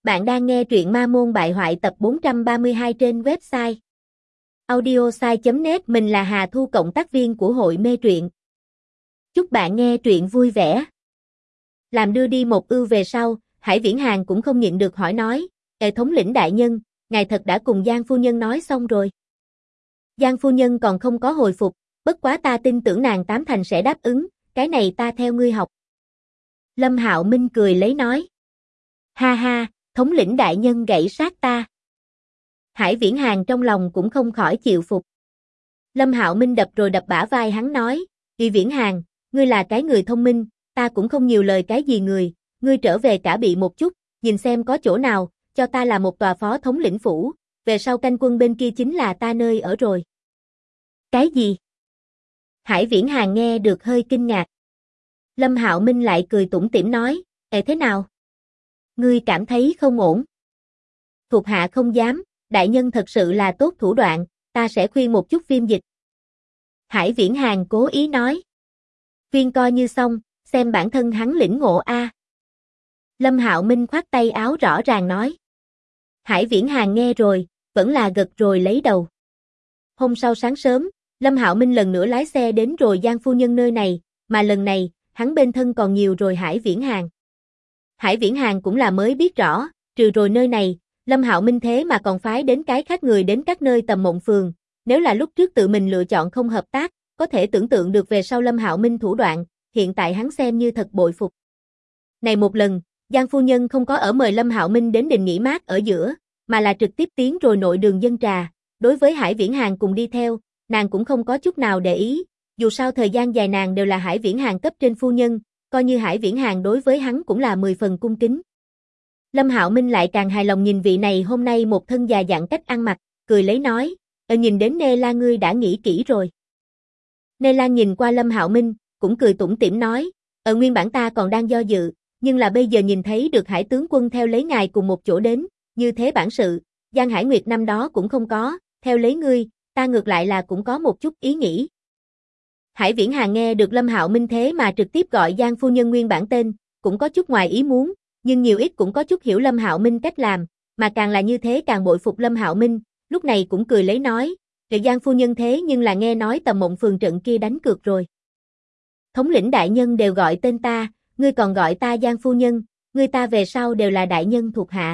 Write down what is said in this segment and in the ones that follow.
Bạn đang nghe truyện Ma Môn Bại Hoại tập 432 trên website audiosai.net. Mình là Hà Thu, cộng tác viên của hội mê truyện. Chúc bạn nghe truyện vui vẻ. Làm đưa đi một ưu về sau, Hải Viễn Hàng cũng không nhịn được hỏi nói, thống lĩnh đại nhân, ngài thật đã cùng Giang phu nhân nói xong rồi. Giang phu nhân còn không có hồi phục, bất quá ta tin tưởng nàng tám thành sẽ đáp ứng, cái này ta theo ngươi học. Lâm Hạo Minh cười lấy nói. Ha ha, thống lĩnh đại nhân gãy sát ta. Hải Viễn Hàng trong lòng cũng không khỏi chịu phục. Lâm Hạo Minh đập rồi đập bả vai hắn nói, Kỳ Viễn Hàng, ngươi là cái người thông minh, ta cũng không nhiều lời cái gì người, ngươi trở về cả bị một chút, nhìn xem có chỗ nào, cho ta là một tòa phó thống lĩnh phủ, về sau canh quân bên kia chính là ta nơi ở rồi. Cái gì? Hải Viễn Hàng nghe được hơi kinh ngạc. Lâm Hạo Minh lại cười tủm tỉm nói, thế nào? Ngươi cảm thấy không ổn? Thuộc hạ không dám, đại nhân thật sự là tốt thủ đoạn, ta sẽ khuyên một chút Viêm Dịch. Hải Viễn Hàng cố ý nói. Khuyên coi như xong, xem bản thân hắn lĩnh ngộ a. Lâm Hạo Minh khoát tay áo rõ ràng nói. Hải Viễn Hàng nghe rồi, vẫn là gật rồi lấy đầu. Hôm sau sáng sớm, Lâm Hạo Minh lần nữa lái xe đến rồi Giang phu nhân nơi này, mà lần này, hắn bên thân còn nhiều rồi Hải Viễn Hàng. Hải Viễn Hàng cũng là mới biết rõ, trừ rồi nơi này, Lâm Hạo Minh thế mà còn phái đến cái khác người đến các nơi tầm mộng phường, nếu là lúc trước tự mình lựa chọn không hợp tác, có thể tưởng tượng được về sau Lâm Hạo Minh thủ đoạn, hiện tại hắn xem như thật bội phục. Này một lần, Giang phu nhân không có ở mời Lâm Hạo Minh đến đình nghỉ mát ở giữa, mà là trực tiếp tiến rồi nội đường dân trà, đối với Hải Viễn Hàng cùng đi theo, nàng cũng không có chút nào để ý, dù sao thời gian dài nàng đều là Hải Viễn Hàng cấp trên phu nhân, coi như Hải Viễn Hàng đối với hắn cũng là 10 phần cung kính. Lâm Hạo Minh lại càng hài lòng nhìn vị này hôm nay một thân già dặn cách ăn mặc, cười lấy nói, nhìn đến Nê Lan ngươi đã nghĩ kỹ rồi. Nê Lan nhìn qua Lâm Hạo Minh, cũng cười tủm tỉm nói, nguyên bản ta còn đang do dự, nhưng là bây giờ nhìn thấy được Hải tướng quân theo lấy ngài cùng một chỗ đến, như thế bản sự, Giang Hải Nguyệt năm đó cũng không có, theo lấy ngươi, ta ngược lại là cũng có một chút ý nghĩ. Hải Viễn Hàng nghe được Lâm Hạo Minh thế mà trực tiếp gọi Giang phu nhân nguyên bản tên, cũng có chút ngoài ý muốn, nhưng nhiều ít cũng có chút hiểu Lâm Hạo Minh cách làm, mà càng là như thế càng bội phục Lâm Hạo Minh, lúc này cũng cười lấy nói, Giang phu nhân thế nhưng là nghe nói tầm mộng phường trận kia đánh cược rồi. Thống lĩnh đại nhân đều gọi tên ta, ngươi còn gọi ta Giang phu nhân, ngươi ta về sau đều là đại nhân thuộc hạ.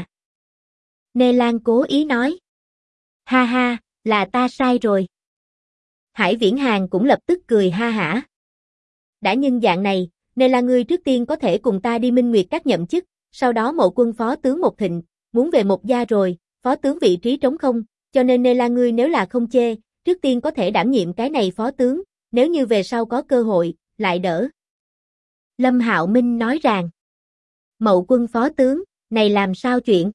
Nê Lan cố ý nói. Ha ha, là ta sai rồi. Hải Viễn Hàng cũng lập tức cười ha hả. Đã nhân dạng này, nên là ngươi trước tiên có thể cùng ta đi Minh Nguyệt Các nhậm chức, sau đó mộ quân phó tướng một thịnh, muốn về một gia rồi, phó tướng vị trí trống không, cho nên là ngươi nếu là không chê, trước tiên có thể đảm nhiệm cái này phó tướng, nếu như về sau có cơ hội, lại đỡ. Lâm Hạo Minh nói rằng, mậu quân phó tướng, này làm sao chuyện?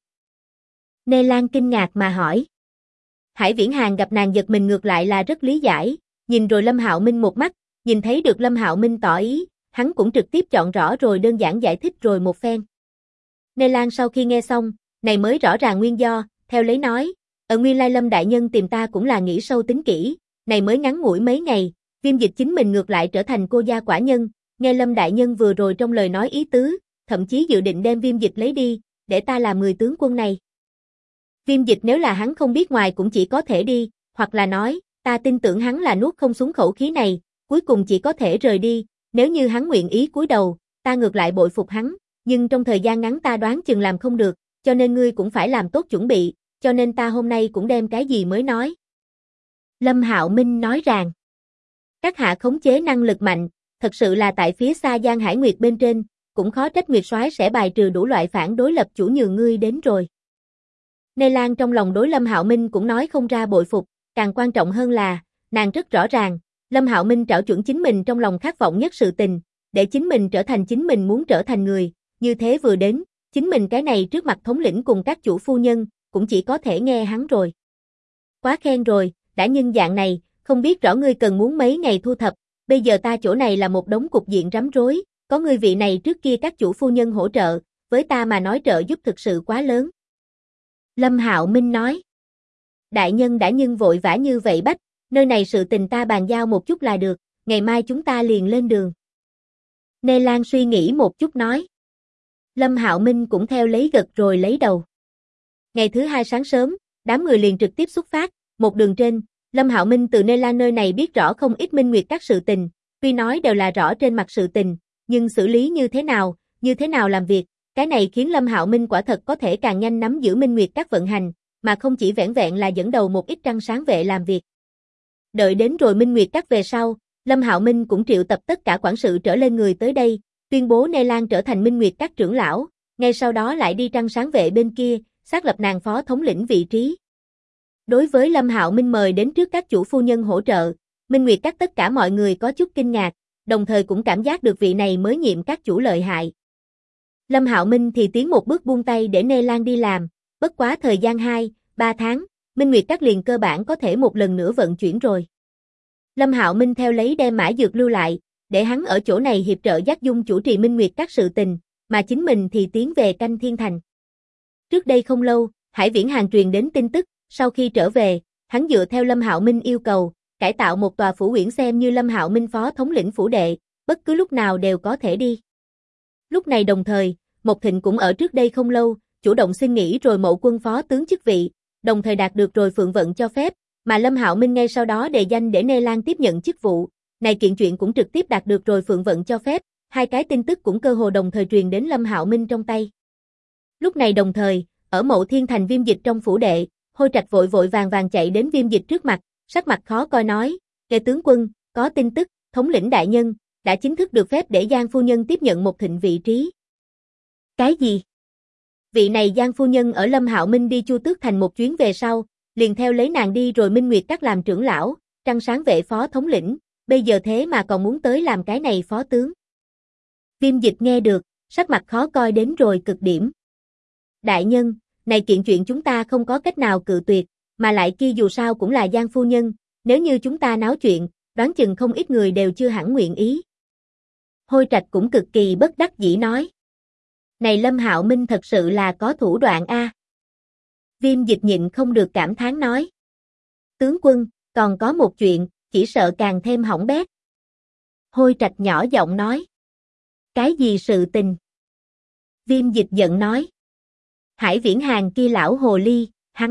Nê Lan kinh ngạc mà hỏi. Hải Viễn Hàng gặp nàng giật mình ngược lại là rất lý giải, nhìn rồi Lâm Hạo Minh một mắt, nhìn thấy được Lâm Hạo Minh tỏ ý, hắn cũng trực tiếp chọn rõ rồi đơn giản giải thích rồi một phen. Nê Lan sau khi nghe xong, này mới rõ ràng nguyên do, theo lấy nói, nguyên lai Lâm đại nhân tìm ta cũng là nghĩ sâu tính kỹ, này mới ngắn ngủi mấy ngày, Viêm Dịch chính mình ngược lại trở thành cô gia quả nhân, nghe Lâm đại nhân vừa rồi trong lời nói ý tứ, thậm chí dự định đem Viêm Dịch lấy đi, để ta làm người tướng quân này. Viêm Dịch nếu là hắn không biết ngoài cũng chỉ có thể đi, hoặc là nói, ta tin tưởng hắn là nuốt không xuống khẩu khí này, cuối cùng chỉ có thể rời đi, nếu như hắn nguyện ý cúi đầu, ta ngược lại bội phục hắn, nhưng trong thời gian ngắn ta đoán chừng làm không được, cho nên ngươi cũng phải làm tốt chuẩn bị, cho nên ta hôm nay cũng đem cái gì mới nói. Lâm Hạo Minh nói rằng, các hạ khống chế năng lực mạnh, thật sự là tại phía xa Giang Hải Nguyệt bên trên, cũng khó trách Nguyệt soái sẽ bài trừ đủ loại phản đối lập chủ nhường ngươi đến rồi. Nê Lan trong lòng đối Lâm Hạo Minh cũng nói không ra bội phục, càng quan trọng hơn là, nàng rất rõ ràng, Lâm Hạo Minh trảo chuẩn chính mình trong lòng khát vọng nhất sự tình, để chính mình trở thành chính mình muốn trở thành người, như thế vừa đến, chính mình cái này trước mặt thống lĩnh cùng các chủ phu nhân, cũng chỉ có thể nghe hắn rồi. Quá khen rồi, đã nhân dạng này, không biết rõ ngươi cần muốn mấy ngày thu thập, bây giờ ta chỗ này là một đống cục diện rắm rối, có ngươi vị này trước kia các chủ phu nhân hỗ trợ, với ta mà nói trợ giúp thực sự quá lớn. Lâm Hạo Minh nói, đại nhân đã nhân vội vã như vậy bách, nơi này sự tình ta bàn giao một chút là được, ngày mai chúng ta liền lên đường. Nê Lan suy nghĩ một chút nói, Lâm Hạo Minh cũng theo lấy gật rồi lấy đầu. Ngày thứ hai sáng sớm, đám người liền trực tiếp xuất phát, một đường trên, Lâm Hạo Minh từ nơi này biết rõ không ít Minh Nguyệt các sự tình, tuy nói đều là rõ trên mặt sự tình, nhưng xử lý như thế nào làm việc, cái này khiến Lâm Hạo Minh quả thật có thể càng nhanh nắm giữ Minh Nguyệt các vận hành, mà không chỉ vẻn vẹn là dẫn đầu một ít trăng sáng vệ làm việc. Đợi đến rồi Minh Nguyệt các về sau, Lâm Hạo Minh cũng triệu tập tất cả quản sự trở lên người tới đây, tuyên bố Nê Lan trở thành Minh Nguyệt các trưởng lão, ngay sau đó lại đi trăng sáng vệ bên kia, xác lập nàng phó thống lĩnh vị trí. Đối với Lâm Hạo Minh mời đến trước các chủ phu nhân hỗ trợ, Minh Nguyệt các tất cả mọi người có chút kinh ngạc, đồng thời cũng cảm giác được vị này mới nhiệm các chủ lợi hại. Lâm Hạo Minh thì tiến một bước buông tay để Nê Lan đi làm, bất quá thời gian 2-3 tháng, Minh Nguyệt các liền cơ bản có thể một lần nữa vận chuyển rồi. Lâm Hạo Minh theo lấy đem Mã Dược lưu lại, để hắn ở chỗ này hiệp trợ Giác Dung chủ trì Minh Nguyệt các sự tình, mà chính mình thì tiến về Canh Thiên Thành. Trước đây không lâu, Hải Viễn Hàn truyền đến tin tức, sau khi trở về, hắn dựa theo Lâm Hạo Minh yêu cầu, cải tạo một tòa phủ uyển xem như Lâm Hạo Minh phó thống lĩnh phủ đệ, bất cứ lúc nào đều có thể đi. Lúc này đồng thời, Mộc Thịnh cũng ở trước đây không lâu, chủ động xin nghỉ rồi mậu quân phó tướng chức vị, đồng thời đạt được rồi Phượng Vận cho phép, mà Lâm Hạo Minh ngay sau đó đề danh để Nê Lan tiếp nhận chức vụ, này kiện chuyện cũng trực tiếp đạt được rồi Phượng Vận cho phép, hai cái tin tức cũng cơ hồ đồng thời truyền đến Lâm Hạo Minh trong tay. Lúc này đồng thời, ở Mậu Thiên Thành Viêm Dịch trong phủ đệ, Hôi Trạch vội vội vàng vàng chạy đến Viêm Dịch trước mặt, sắc mặt khó coi nói, "Nghe tướng quân, có tin tức, thống lĩnh đại nhân đã chính thức được phép để Giang phu nhân tiếp nhận Mộc Thịnh vị trí." Cái gì? Vị này Giang phu nhân ở Lâm Hạo Minh đi Chu Tước Thành một chuyến về sau, liền theo lấy nàng đi rồi Minh Nguyệt các làm trưởng lão, trăng sáng vệ phó thống lĩnh, bây giờ thế mà còn muốn tới làm cái này phó tướng. Viêm Dịch nghe được, sắc mặt khó coi đến rồi cực điểm. Đại nhân, này kiện chuyện chúng ta không có cách nào cự tuyệt, mà lại kia dù sao cũng là Giang phu nhân, nếu như chúng ta náo chuyện, đoán chừng không ít người đều chưa hẳn nguyện ý. Hôi Trạch cũng cực kỳ bất đắc dĩ nói. Này Lâm Hạo Minh thật sự là có thủ đoạn a. Viêm Dịch nhịn không được cảm thán nói. Tướng quân, còn có một chuyện, chỉ sợ càng thêm hỏng bét. Hôi Trạch nhỏ giọng nói. Cái gì sự tình? Viêm Dịch giận nói. Hải Viễn Hàn kia lão hồ ly,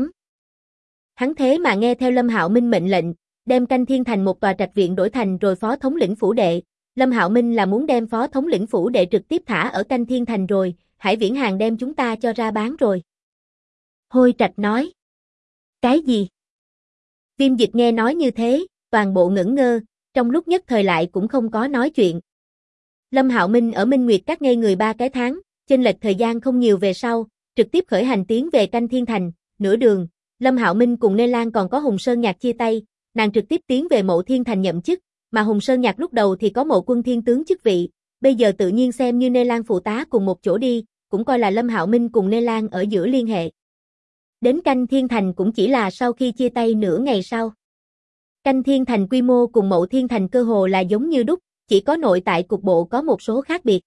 hắn thế mà nghe theo Lâm Hạo Minh mệnh lệnh, đem Canh Thiên Thành một tòa trạch viện đổi thành rồi phó thống lĩnh phủ đệ. Lâm Hạo Minh là muốn đem phó thống lĩnh phủ đệ trực tiếp thả ở Canh Thiên Thành rồi, Hải Viễn Hàn đem chúng ta cho ra bán rồi. Hôi Trạch nói. Cái gì? Viêm Dịch nghe nói như thế, toàn bộ ngẩn ngơ, trong lúc nhất thời lại cũng không có nói chuyện. Lâm Hạo Minh ở Minh Nguyệt các ngây người 3 cái tháng, chênh lệch thời gian không nhiều về sau, trực tiếp khởi hành tiến về Canh Thiên Thành, nửa đường, Lâm Hạo Minh cùng Nê Lan còn có Hùng Sơn Nhạc chia tay, nàng trực tiếp tiến về Mậu Thiên Thành nhậm chức, mà Hùng Sơn Nhạc lúc đầu thì có Mậu Quân Thiên tướng chức vị, bây giờ tự nhiên xem như Nê Lan phụ tá cùng một chỗ đi, cũng coi là Lâm Hạo Minh cùng Nê Lan ở giữa liên hệ. Đến Canh Thiên Thành cũng chỉ là sau khi chia tay nửa ngày sau. Canh Thiên Thành quy mô cùng Mậu Thiên Thành cơ hồ là giống như đúc, chỉ có nội tại cục bộ có một số khác biệt.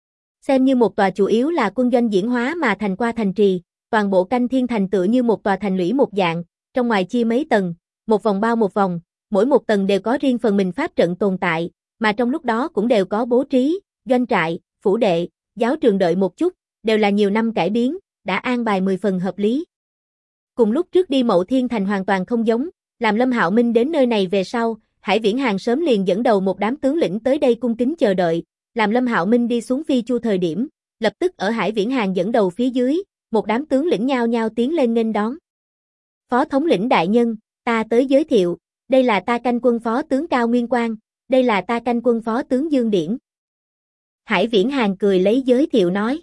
Xem như một tòa chủ yếu là quân doanh diễn hóa mà thành qua thành trì, toàn bộ Canh Thiên Thành tựa như một tòa thành lũy một dạng, trong ngoài chia mấy tầng, một vòng bao một vòng, mỗi một tầng đều có riêng phần mình pháp trận tồn tại, mà trong lúc đó cũng đều có bố trí, doanh trại, phủ đệ, giáo trường đợi một chút, đều là nhiều năm cải biến, đã an bài 10 phần hợp lý. Cùng lúc trước đi Mậu Thiên Thành hoàn toàn không giống, làm Lâm Hạo Minh đến nơi này về sau, Hải Viễn Hàn sớm liền dẫn đầu một đám tướng lĩnh tới đây cung kính chờ đợi, làm Lâm Hạo Minh đi xuống Phi Chu thời điểm, lập tức ở Hải Viễn Hàn dẫn đầu phía dưới, một đám tướng lĩnh nhao nhao tiến lên nghênh đón. Phó thống lĩnh đại nhân, ta tới giới thiệu, đây là ta canh quân phó tướng Cao Nguyên Quang, đây là ta canh quân phó tướng Dương Điển. Hải Viễn Hàn cười lấy giới thiệu nói.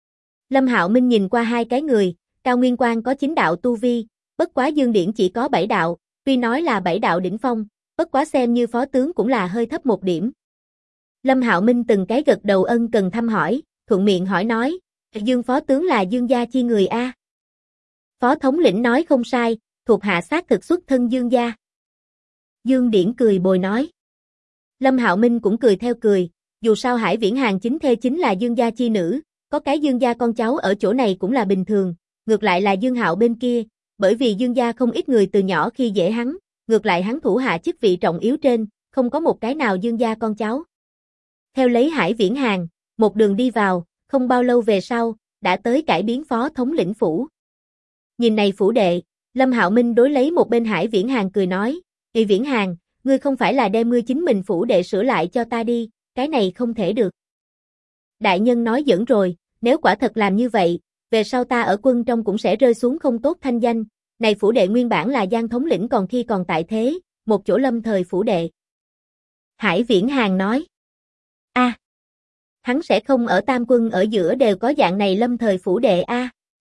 Lâm Hạo Minh nhìn qua hai cái người, Cao Nguyên Quang có 9 đạo tu vi, bất quá Dương Điển chỉ có 7 đạo, tuy nói là 7 đạo đỉnh phong, bất quá xem như phó tướng cũng là hơi thấp một điểm. Lâm Hạo Minh từng cái gật đầu ân cần thăm hỏi, thuận miệng hỏi nói, Dương phó tướng là Dương gia chi người a? Phó thống lĩnh nói không sai, thuộc hạ xác thực xuất thân Dương gia. Dương Điển cười bồi nói. Lâm Hạo Minh cũng cười theo cười, dù sao Hải Viễn Hàn chính thê chính là Dương gia chi nữ, có cái Dương gia con cháu ở chỗ này cũng là bình thường, ngược lại là Dương Hạo bên kia, bởi vì Dương gia không ít người từ nhỏ khi dễ hắn, ngược lại hắn thủ hạ chức vị trọng yếu trên, không có một cái nào Dương gia con cháu. Theo lấy Hải Viễn Hàn, một đường đi vào, không bao lâu về sau, đã tới cải biến phó thống lĩnh phủ. Nhìn này phủ đệ, Lâm Hạo Minh đối lấy một bên Hải Viễn Hàng cười nói, "Ỷ Viễn Hàng, ngươi không phải là đem ngươi chính mình phủ đệ sửa lại cho ta đi, cái này không thể được." Đại nhân nói giỡn rồi, nếu quả thật làm như vậy, về sau ta ở quân trong cũng sẽ rơi xuống không tốt thanh danh, này phủ đệ nguyên bản là Giang thống lĩnh còn khi còn tại thế, một chỗ lâm thời phủ đệ. Hải Viễn Hàng nói, hắn sẽ không ở Tam quân ở giữa đều có dạng này lâm thời phủ đệ a?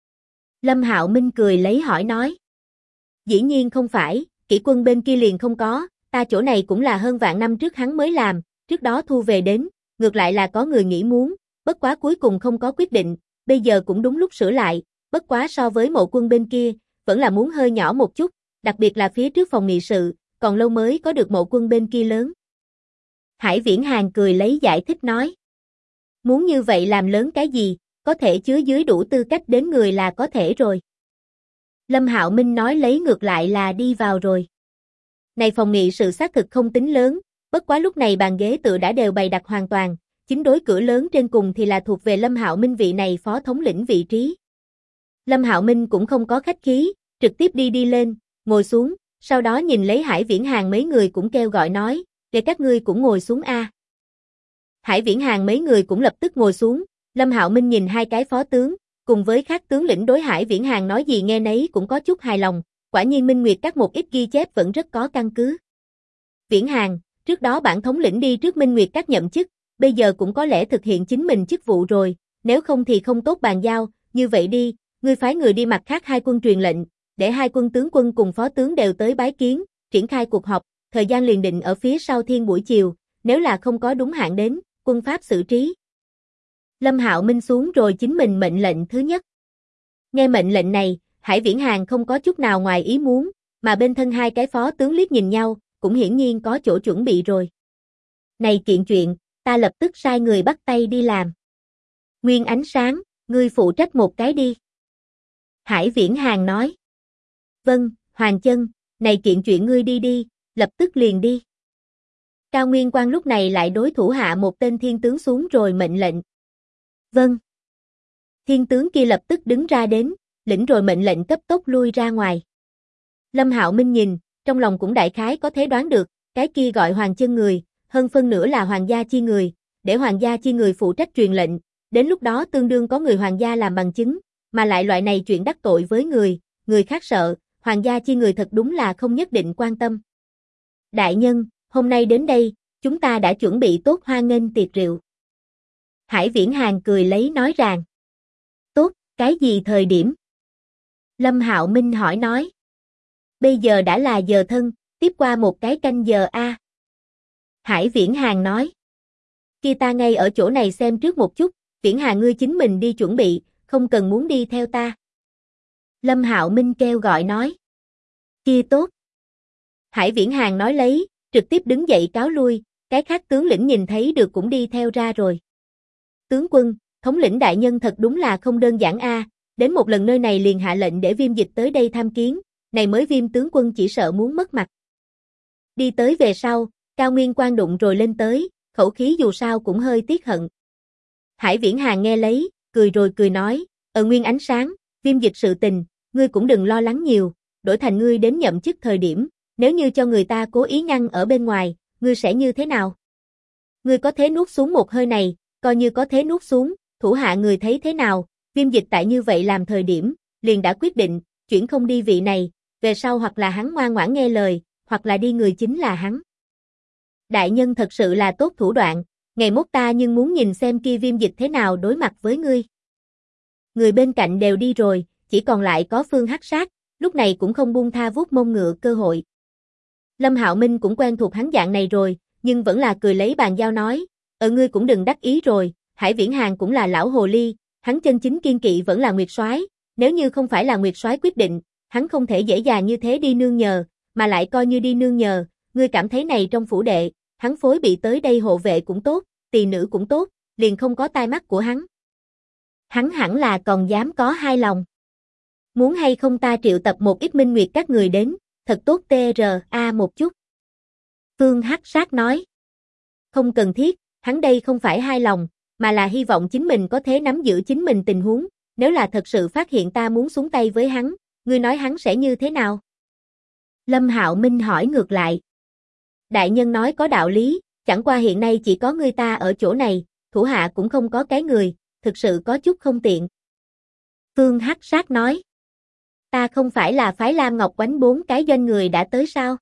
Lâm Hạo Minh cười lấy hỏi nói, dĩ nhiên không phải, kỷ quân bên kia liền không có, ta chỗ này cũng là hơn vạn năm trước hắn mới làm, trước đó thu về đến, ngược lại là có người nghĩ muốn, bất quá cuối cùng không có quyết định, bây giờ cũng đúng lúc sửa lại, bất quá so với Mộ quân bên kia, vẫn là muốn hơi nhỏ một chút, đặc biệt là phía trước phòng nghị sự, còn lâu mới có được Mộ quân bên kia lớn. Hải Viễn Hàng cười lấy giải thích nói, muốn như vậy làm lớn cái gì, có thể chứa dưới đủ tư cách đến người là có thể rồi. Lâm Hạo Minh nói lấy ngược lại là đi vào rồi. Này phòng nghị sự xác thực không tính lớn, bất quá lúc này bàn ghế tựa đã đều bày đặt hoàn toàn, chính đối cửa lớn trên cùng thì là thuộc về Lâm Hạo Minh vị này phó thống lĩnh vị trí. Lâm Hạo Minh cũng không có khách khí, trực tiếp đi lên, ngồi xuống, sau đó nhìn lấy Hải Viễn Hàng mấy người cũng kêu gọi nói, để các ngươi cũng ngồi xuống a. Hải Viễn Hàng mấy người cũng lập tức ngồi xuống, Lâm Hạo Minh nhìn hai cái phó tướng, cùng với các tướng lĩnh đối Hải Viễn Hàng nói gì nghe nấy cũng có chút hài lòng, quả nhiên Minh Nguyệt các một ít ghi chép vẫn rất có căn cứ. Viễn Hàng, trước đó bản thống lĩnh đi trước Minh Nguyệt các nhậm chức, bây giờ cũng có lẽ thực hiện chính mình chức vụ rồi, nếu không thì không tốt bàn giao, như vậy đi, ngươi phái người đi mặt khác hai quân truyền lệnh, để hai quân tướng quân cùng phó tướng đều tới bái kiến, triển khai cuộc họp, thời gian liền định ở phía sau thiên buổi chiều, nếu là không có đúng hạn đến, quân pháp xử trí. Lâm Hạo Minh xuống rồi chính mình mệnh lệnh thứ nhất. Nghe mệnh lệnh này, Hải Viễn Hàng không có chút nào ngoài ý muốn, mà bên thân hai cái phó tướng liếc nhìn nhau, cũng hiển nhiên có chỗ chuẩn bị rồi. Này kiện chuyện, ta lập tức sai người bắt tay đi làm. Nguyên Ánh Sáng, ngươi phụ trách một cái đi. Hải Viễn Hàng nói. Vâng, Hoàng Chân, này kiện chuyện ngươi đi, lập tức liền đi. Cao Nguyên Quang lúc này lại đối thủ hạ một tên thiên tướng xuống rồi mệnh lệnh. Vâng. Thiên tướng kia lập tức đứng ra đến, lĩnh rồi mệnh lệnh cấp tốc lui ra ngoài. Lâm Hạo Minh nhìn, trong lòng cũng đại khái có thể đoán được, cái kia gọi Hoàng Chân người, hơn phân nửa là Hoàng gia chi người, để Hoàng gia chi người phụ trách truyền lệnh, đến lúc đó tương đương có người Hoàng gia làm bằng chứng, mà lại loại này chuyện đắc tội với người khác sợ, Hoàng gia chi người thật đúng là không nhất định quan tâm. Đại nhân, hôm nay đến đây, chúng ta đã chuẩn bị tốt hoan nghênh tiệc rượu. Hải Viễn Hàng cười lấy nói rằng. Tốt, cái gì thời điểm? Lâm Hạo Minh hỏi nói. Bây giờ đã là giờ thân, tiếp qua một cái canh giờ a. Hải Viễn Hàng nói. Kia ta ngay ở chỗ này xem trước một chút, Viễn Hàng ngươi chính mình đi chuẩn bị, không cần muốn đi theo ta. Lâm Hạo Minh kêu gọi nói. Kia tốt. Hải Viễn Hàng nói lấy, trực tiếp đứng dậy cáo lui, cái khác tướng lĩnh nhìn thấy được cũng đi theo ra rồi. Tướng quân, thống lĩnh đại nhân thật đúng là không đơn giản a, đến một lần nơi này liền hạ lệnh để Viêm Dịch tới đây tham kiến, này mới Viêm tướng quân chỉ sợ muốn mất mặt. Đi tới về sau, Cao Nguyên Quang đụng rồi lên tới, khẩu khí dù sao cũng hơi tiếc hận. Hải Viễn Hàng nghe lấy, cười rồi cười nói, Nguyên Ánh Sáng, Viêm Dịch sự tình, ngươi cũng đừng lo lắng nhiều, đổi thành ngươi đến nhậm chức thời điểm, nếu như cho người ta cố ý ngăn ở bên ngoài, ngươi sẽ như thế nào? Ngươi có thế nuốt xuống một hơi này, coi như có thế nuốt xuống, thủ hạ người thấy thế nào, Viêm Dịch tại như vậy làm thời điểm, liền đã quyết định, chuyển không đi vị này, về sau hoặc là hắn ngoan ngoãn nghe lời, hoặc là đi người chính là hắn. Đại nhân thật sự là tốt thủ đoạn, ngày mốt ta nhưng muốn nhìn xem kia Viêm Dịch thế nào đối mặt với ngươi. Người bên cạnh đều đi rồi, chỉ còn lại có Phương Hắc Sát, lúc này cũng không buông tha vuốt mông ngựa cơ hội. Lâm Hạo Minh cũng quen thuộc hắn dạng này rồi, nhưng vẫn là cười lấy bàn giao nói, ngươi cũng đừng đắc ý rồi, Hải Viễn Hàng cũng là lão hồ ly, hắn chân chính kiên kỵ vẫn là Nguyệt Soái, nếu như không phải là Nguyệt Soái quyết định, hắn không thể dễ dàng như thế đi nương nhờ, mà lại coi như đi nương nhờ, ngươi cảm thấy này trong phủ đệ, hắn phối bị tới đây hộ vệ cũng tốt, tỳ nữ cũng tốt, liền không có tai mắt của hắn. Hắn hẳn là còn dám có hai lòng. Muốn hay không ta triệu tập một ít Minh Nguyệt các người đến, thật tốt TRA một chút. Phương Hắc Sát nói. Không cần thiết, hắn đây không phải hai lòng, mà là hy vọng chính mình có thể nắm giữ chính mình tình huống, nếu là thật sự phát hiện ta muốn xuống tay với hắn, ngươi nói hắn sẽ như thế nào? Lâm Hạo Minh hỏi ngược lại. Đại nhân nói có đạo lý, chẳng qua hiện nay chỉ có ngươi ta ở chỗ này, thủ hạ cũng không có cái người, thực sự có chút không tiện. Phương Hắc Sát nói. Ta không phải là phái Lam Ngọc Quánh 4 cái doanh người đã tới sao?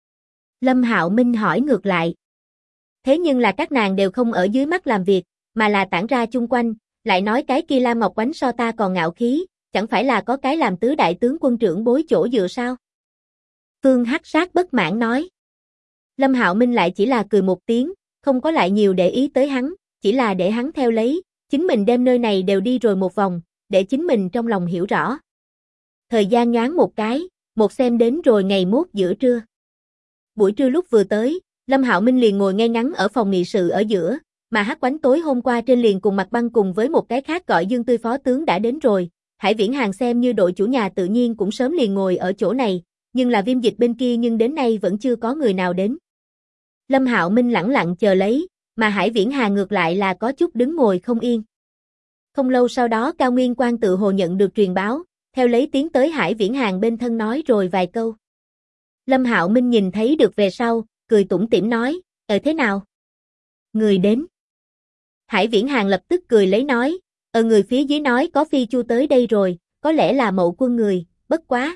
Lâm Hạo Minh hỏi ngược lại. Thế nhưng là các nàng đều không ở dưới mắt làm việc, mà là tản ra chung quanh, lại nói cái kia Lam Ngọc Quánh so ta còn ngạo khí, chẳng phải là có cái làm tứ đại tướng quân trưởng bối chỗ dựa sao? Phương Hắc Sát bất mãn nói. Lâm Hạo Minh lại chỉ là cười một tiếng, không có lại nhiều để ý tới hắn, chỉ là để hắn theo lấy, chính mình đem nơi này đều đi rồi một vòng, để chính mình trong lòng hiểu rõ. Thời gian nhoáng một cái, một xem đến rồi ngày mốt giữa trưa. Buổi trưa lúc vừa tới, Lâm Hạo Minh liền ngồi ngay ngắn ở phòng nghị sự ở giữa, mà Hắc Quánh tối hôm qua trên liền cùng Mặt Băng cùng với một cái khác gọi Dương Tươi phó tướng đã đến rồi, Hải Viễn Hàng xem như đội chủ nhà tự nhiên cũng sớm liền ngồi ở chỗ này, nhưng là Viêm Dịch bên kia nhưng đến nay vẫn chưa có người nào đến. Lâm Hạo Minh lẳng lặng chờ lấy, mà Hải Viễn Hàng ngược lại là có chút đứng ngồi không yên. Không lâu sau đó Cao Nguyên Quang tự hồ nhận được truyền báo, theo lấy tiến tới Hải Viễn Hàng bên thân nói rồi vài câu. Lâm Hạo Minh nhìn thấy được về sau, cười tủm tỉm nói, thế nào? Người đến. Hải Viễn Hàng lập tức cười lấy nói, người phía dưới nói có phi chu tới đây rồi, có lẽ là Mậu Quân người, bất quá.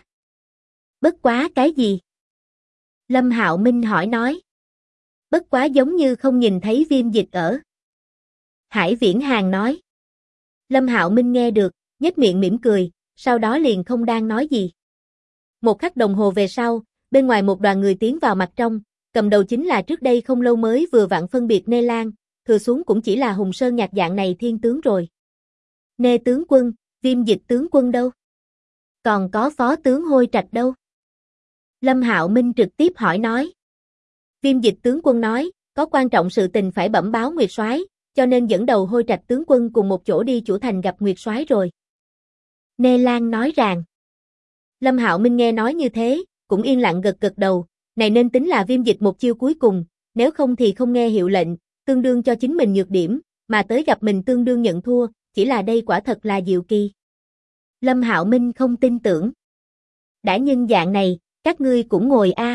Bất quá cái gì? Lâm Hạo Minh hỏi nói. Bất quá giống như không nhìn thấy Viêm Dịch ở. Hải Viễn Hàng nói. Lâm Hạo Minh nghe được, nhếch miệng mỉm cười, sau đó liền không đang nói gì. Một khắc đồng hồ về sau, bên ngoài một đoàn người tiến vào mặt trong, cầm đầu chính là trước đây không lâu mới vừa vặn phân biệt Nê Lan, thừa xuống cũng chỉ là Hùng Sơn Nhạc dạng này thiên tướng rồi. Nê tướng quân, Viêm Dịch tướng quân đâu? Còn có phó tướng Hôi Trạch đâu? Lâm Hạo Minh trực tiếp hỏi nói. Viêm Dịch tướng quân nói, có quan trọng sự tình phải bẩm báo Nguyệt Soái, cho nên dẫn đầu Hôi Trạch tướng quân cùng một chỗ đi chủ thành gặp Nguyệt Soái rồi. Nê Lan nói rằng. Lâm Hạo Minh nghe nói như thế, cũng yên lặng gật gật đầu, này nên tính là Viêm Dịch một chiêu cuối cùng, nếu không thì không nghe hiệu lệnh, tương đương cho chính mình nhược điểm, mà tới gặp mình tương đương nhận thua, chỉ là đây quả thật là diệu kỳ. Lâm Hạo Minh không tin tưởng. Đã nhân dạng này, các ngươi cũng ngồi a.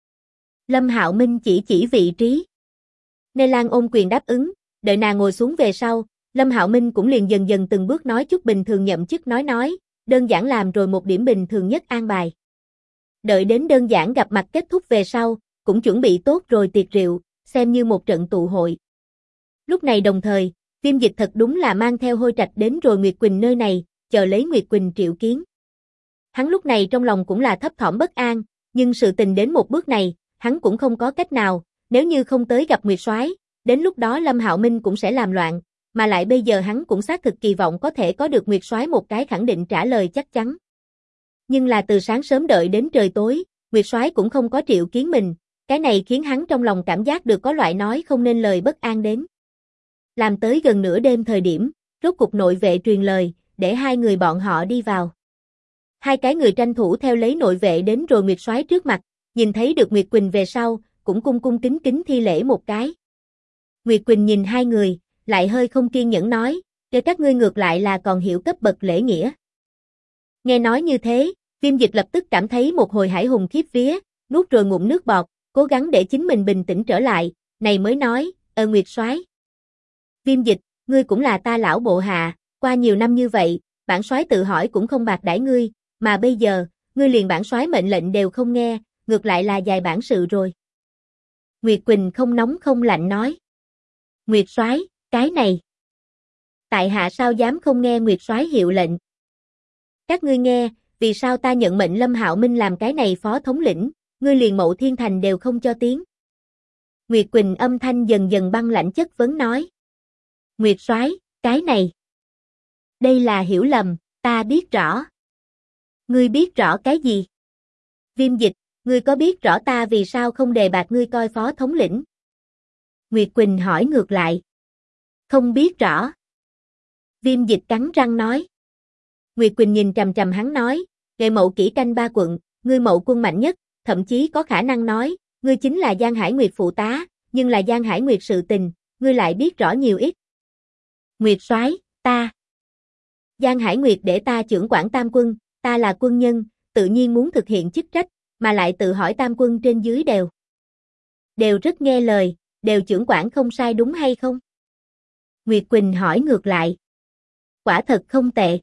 Lâm Hạo Minh chỉ vị trí. Nê Lan ôm quyền đáp ứng, đợi nàng ngồi xuống về sau, Lâm Hạo Minh cũng liền dần dần từng bước nói chút bình thường nhậm chức nói, đơn giản làm rồi một điểm bình thường nhất an bài. Đợi đến đơn giản gặp mặt kết thúc về sau, cũng chuẩn bị tốt rồi tiệc rượu, xem như một trận tụ hội. Lúc này đồng thời, Viêm Dịch thật đúng là mang theo Hôi Trạch đến rồi Nguyệt Quỳnh nơi này, chờ lấy Nguyệt Quỳnh triệu kiến. Hắn lúc này trong lòng cũng là thấp thỏm bất an, nhưng sự tình đến một bước này, hắn cũng không có cách nào, nếu như không tới gặp Nguyệt Soái, đến lúc đó Lâm Hạo Minh cũng sẽ làm loạn, mà lại bây giờ hắn cũng xác thực kỳ vọng có thể có được Nguyệt Soái một cái khẳng định trả lời chắc chắn. Nhưng là từ sáng sớm đợi đến trời tối, Nguyệt Soái cũng không có triệu kiến mình, cái này khiến hắn trong lòng cảm giác được có loại nói không nên lời bất an đến. Làm tới gần nửa đêm thời điểm, rốt cục nội vệ truyền lời, để hai người bọn họ đi vào. Hai cái người tranh thủ theo lấy nội vệ đến rồi Nguyệt Soái trước mặt, nhìn thấy được Nguyệt Quỳnh về sau, cũng cung cung kính kính thi lễ một cái. Nguyệt Quỳnh nhìn hai người, lại hơi không kiên nhẫn nói, để các ngươi ngược lại là còn hiểu cấp bậc lễ nghĩa. Nghe nói như thế, Viêm Dịch lập tức cảm thấy một hồi hải hùng khiếp vía, nuốt rồi ngụm nước bọt, cố gắng để chính mình bình tĩnh trở lại, này mới nói, Nguyệt Soái. Viêm Dịch, ngươi cũng là ta lão bộ hạ, qua nhiều năm như vậy, bản soái tự hỏi cũng không bạc đãi ngươi, mà bây giờ, ngươi liền bản soái mệnh lệnh đều không nghe, ngược lại là dài bản sự rồi. Nguyệt Quỳnh không nóng không lạnh nói. Nguyệt Soái, cái này. Tại hạ sao dám không nghe Nguyệt Soái hiệu lệnh. Các ngươi nghe, vì sao ta nhận mệnh Lâm Hạo Minh làm cái này phó thống lĩnh, ngươi liền Mậu Thiên Thành đều không cho tiếng. Nguyệt Quỳnh âm thanh dần dần băng lãnh chất vấn nói. Nguyệt Soái, cái này. Đây là hiểu lầm, ta biết rõ. Ngươi biết rõ cái gì? Viêm Dịch, ngươi có biết rõ ta vì sao không đề bạt ngươi coi phó thống lĩnh? Nguyệt Quỳnh hỏi ngược lại. Không biết rõ. Viêm Dịch cắn răng nói. Nguyệt Quỳnh nhìn trầm trầm hắn nói, Nghệ Mậu kỹ canh ba quận, ngươi Mậu quân mạnh nhất, thậm chí có khả năng nói, ngươi chính là Giang Hải Nguyệt phụ tá, nhưng là Giang Hải Nguyệt sự tình, ngươi lại biết rõ nhiều ít. Nguyệt soái, ta. Giang Hải Nguyệt để ta chưởng quản Tam quân, ta là quân nhân, tự nhiên muốn thực hiện chức trách, mà lại tự hỏi Tam quân trên dưới đều rất nghe lời, đều chưởng quản không sai đúng hay không? Nguyệt Quỳnh hỏi ngược lại. Quả thật không tệ.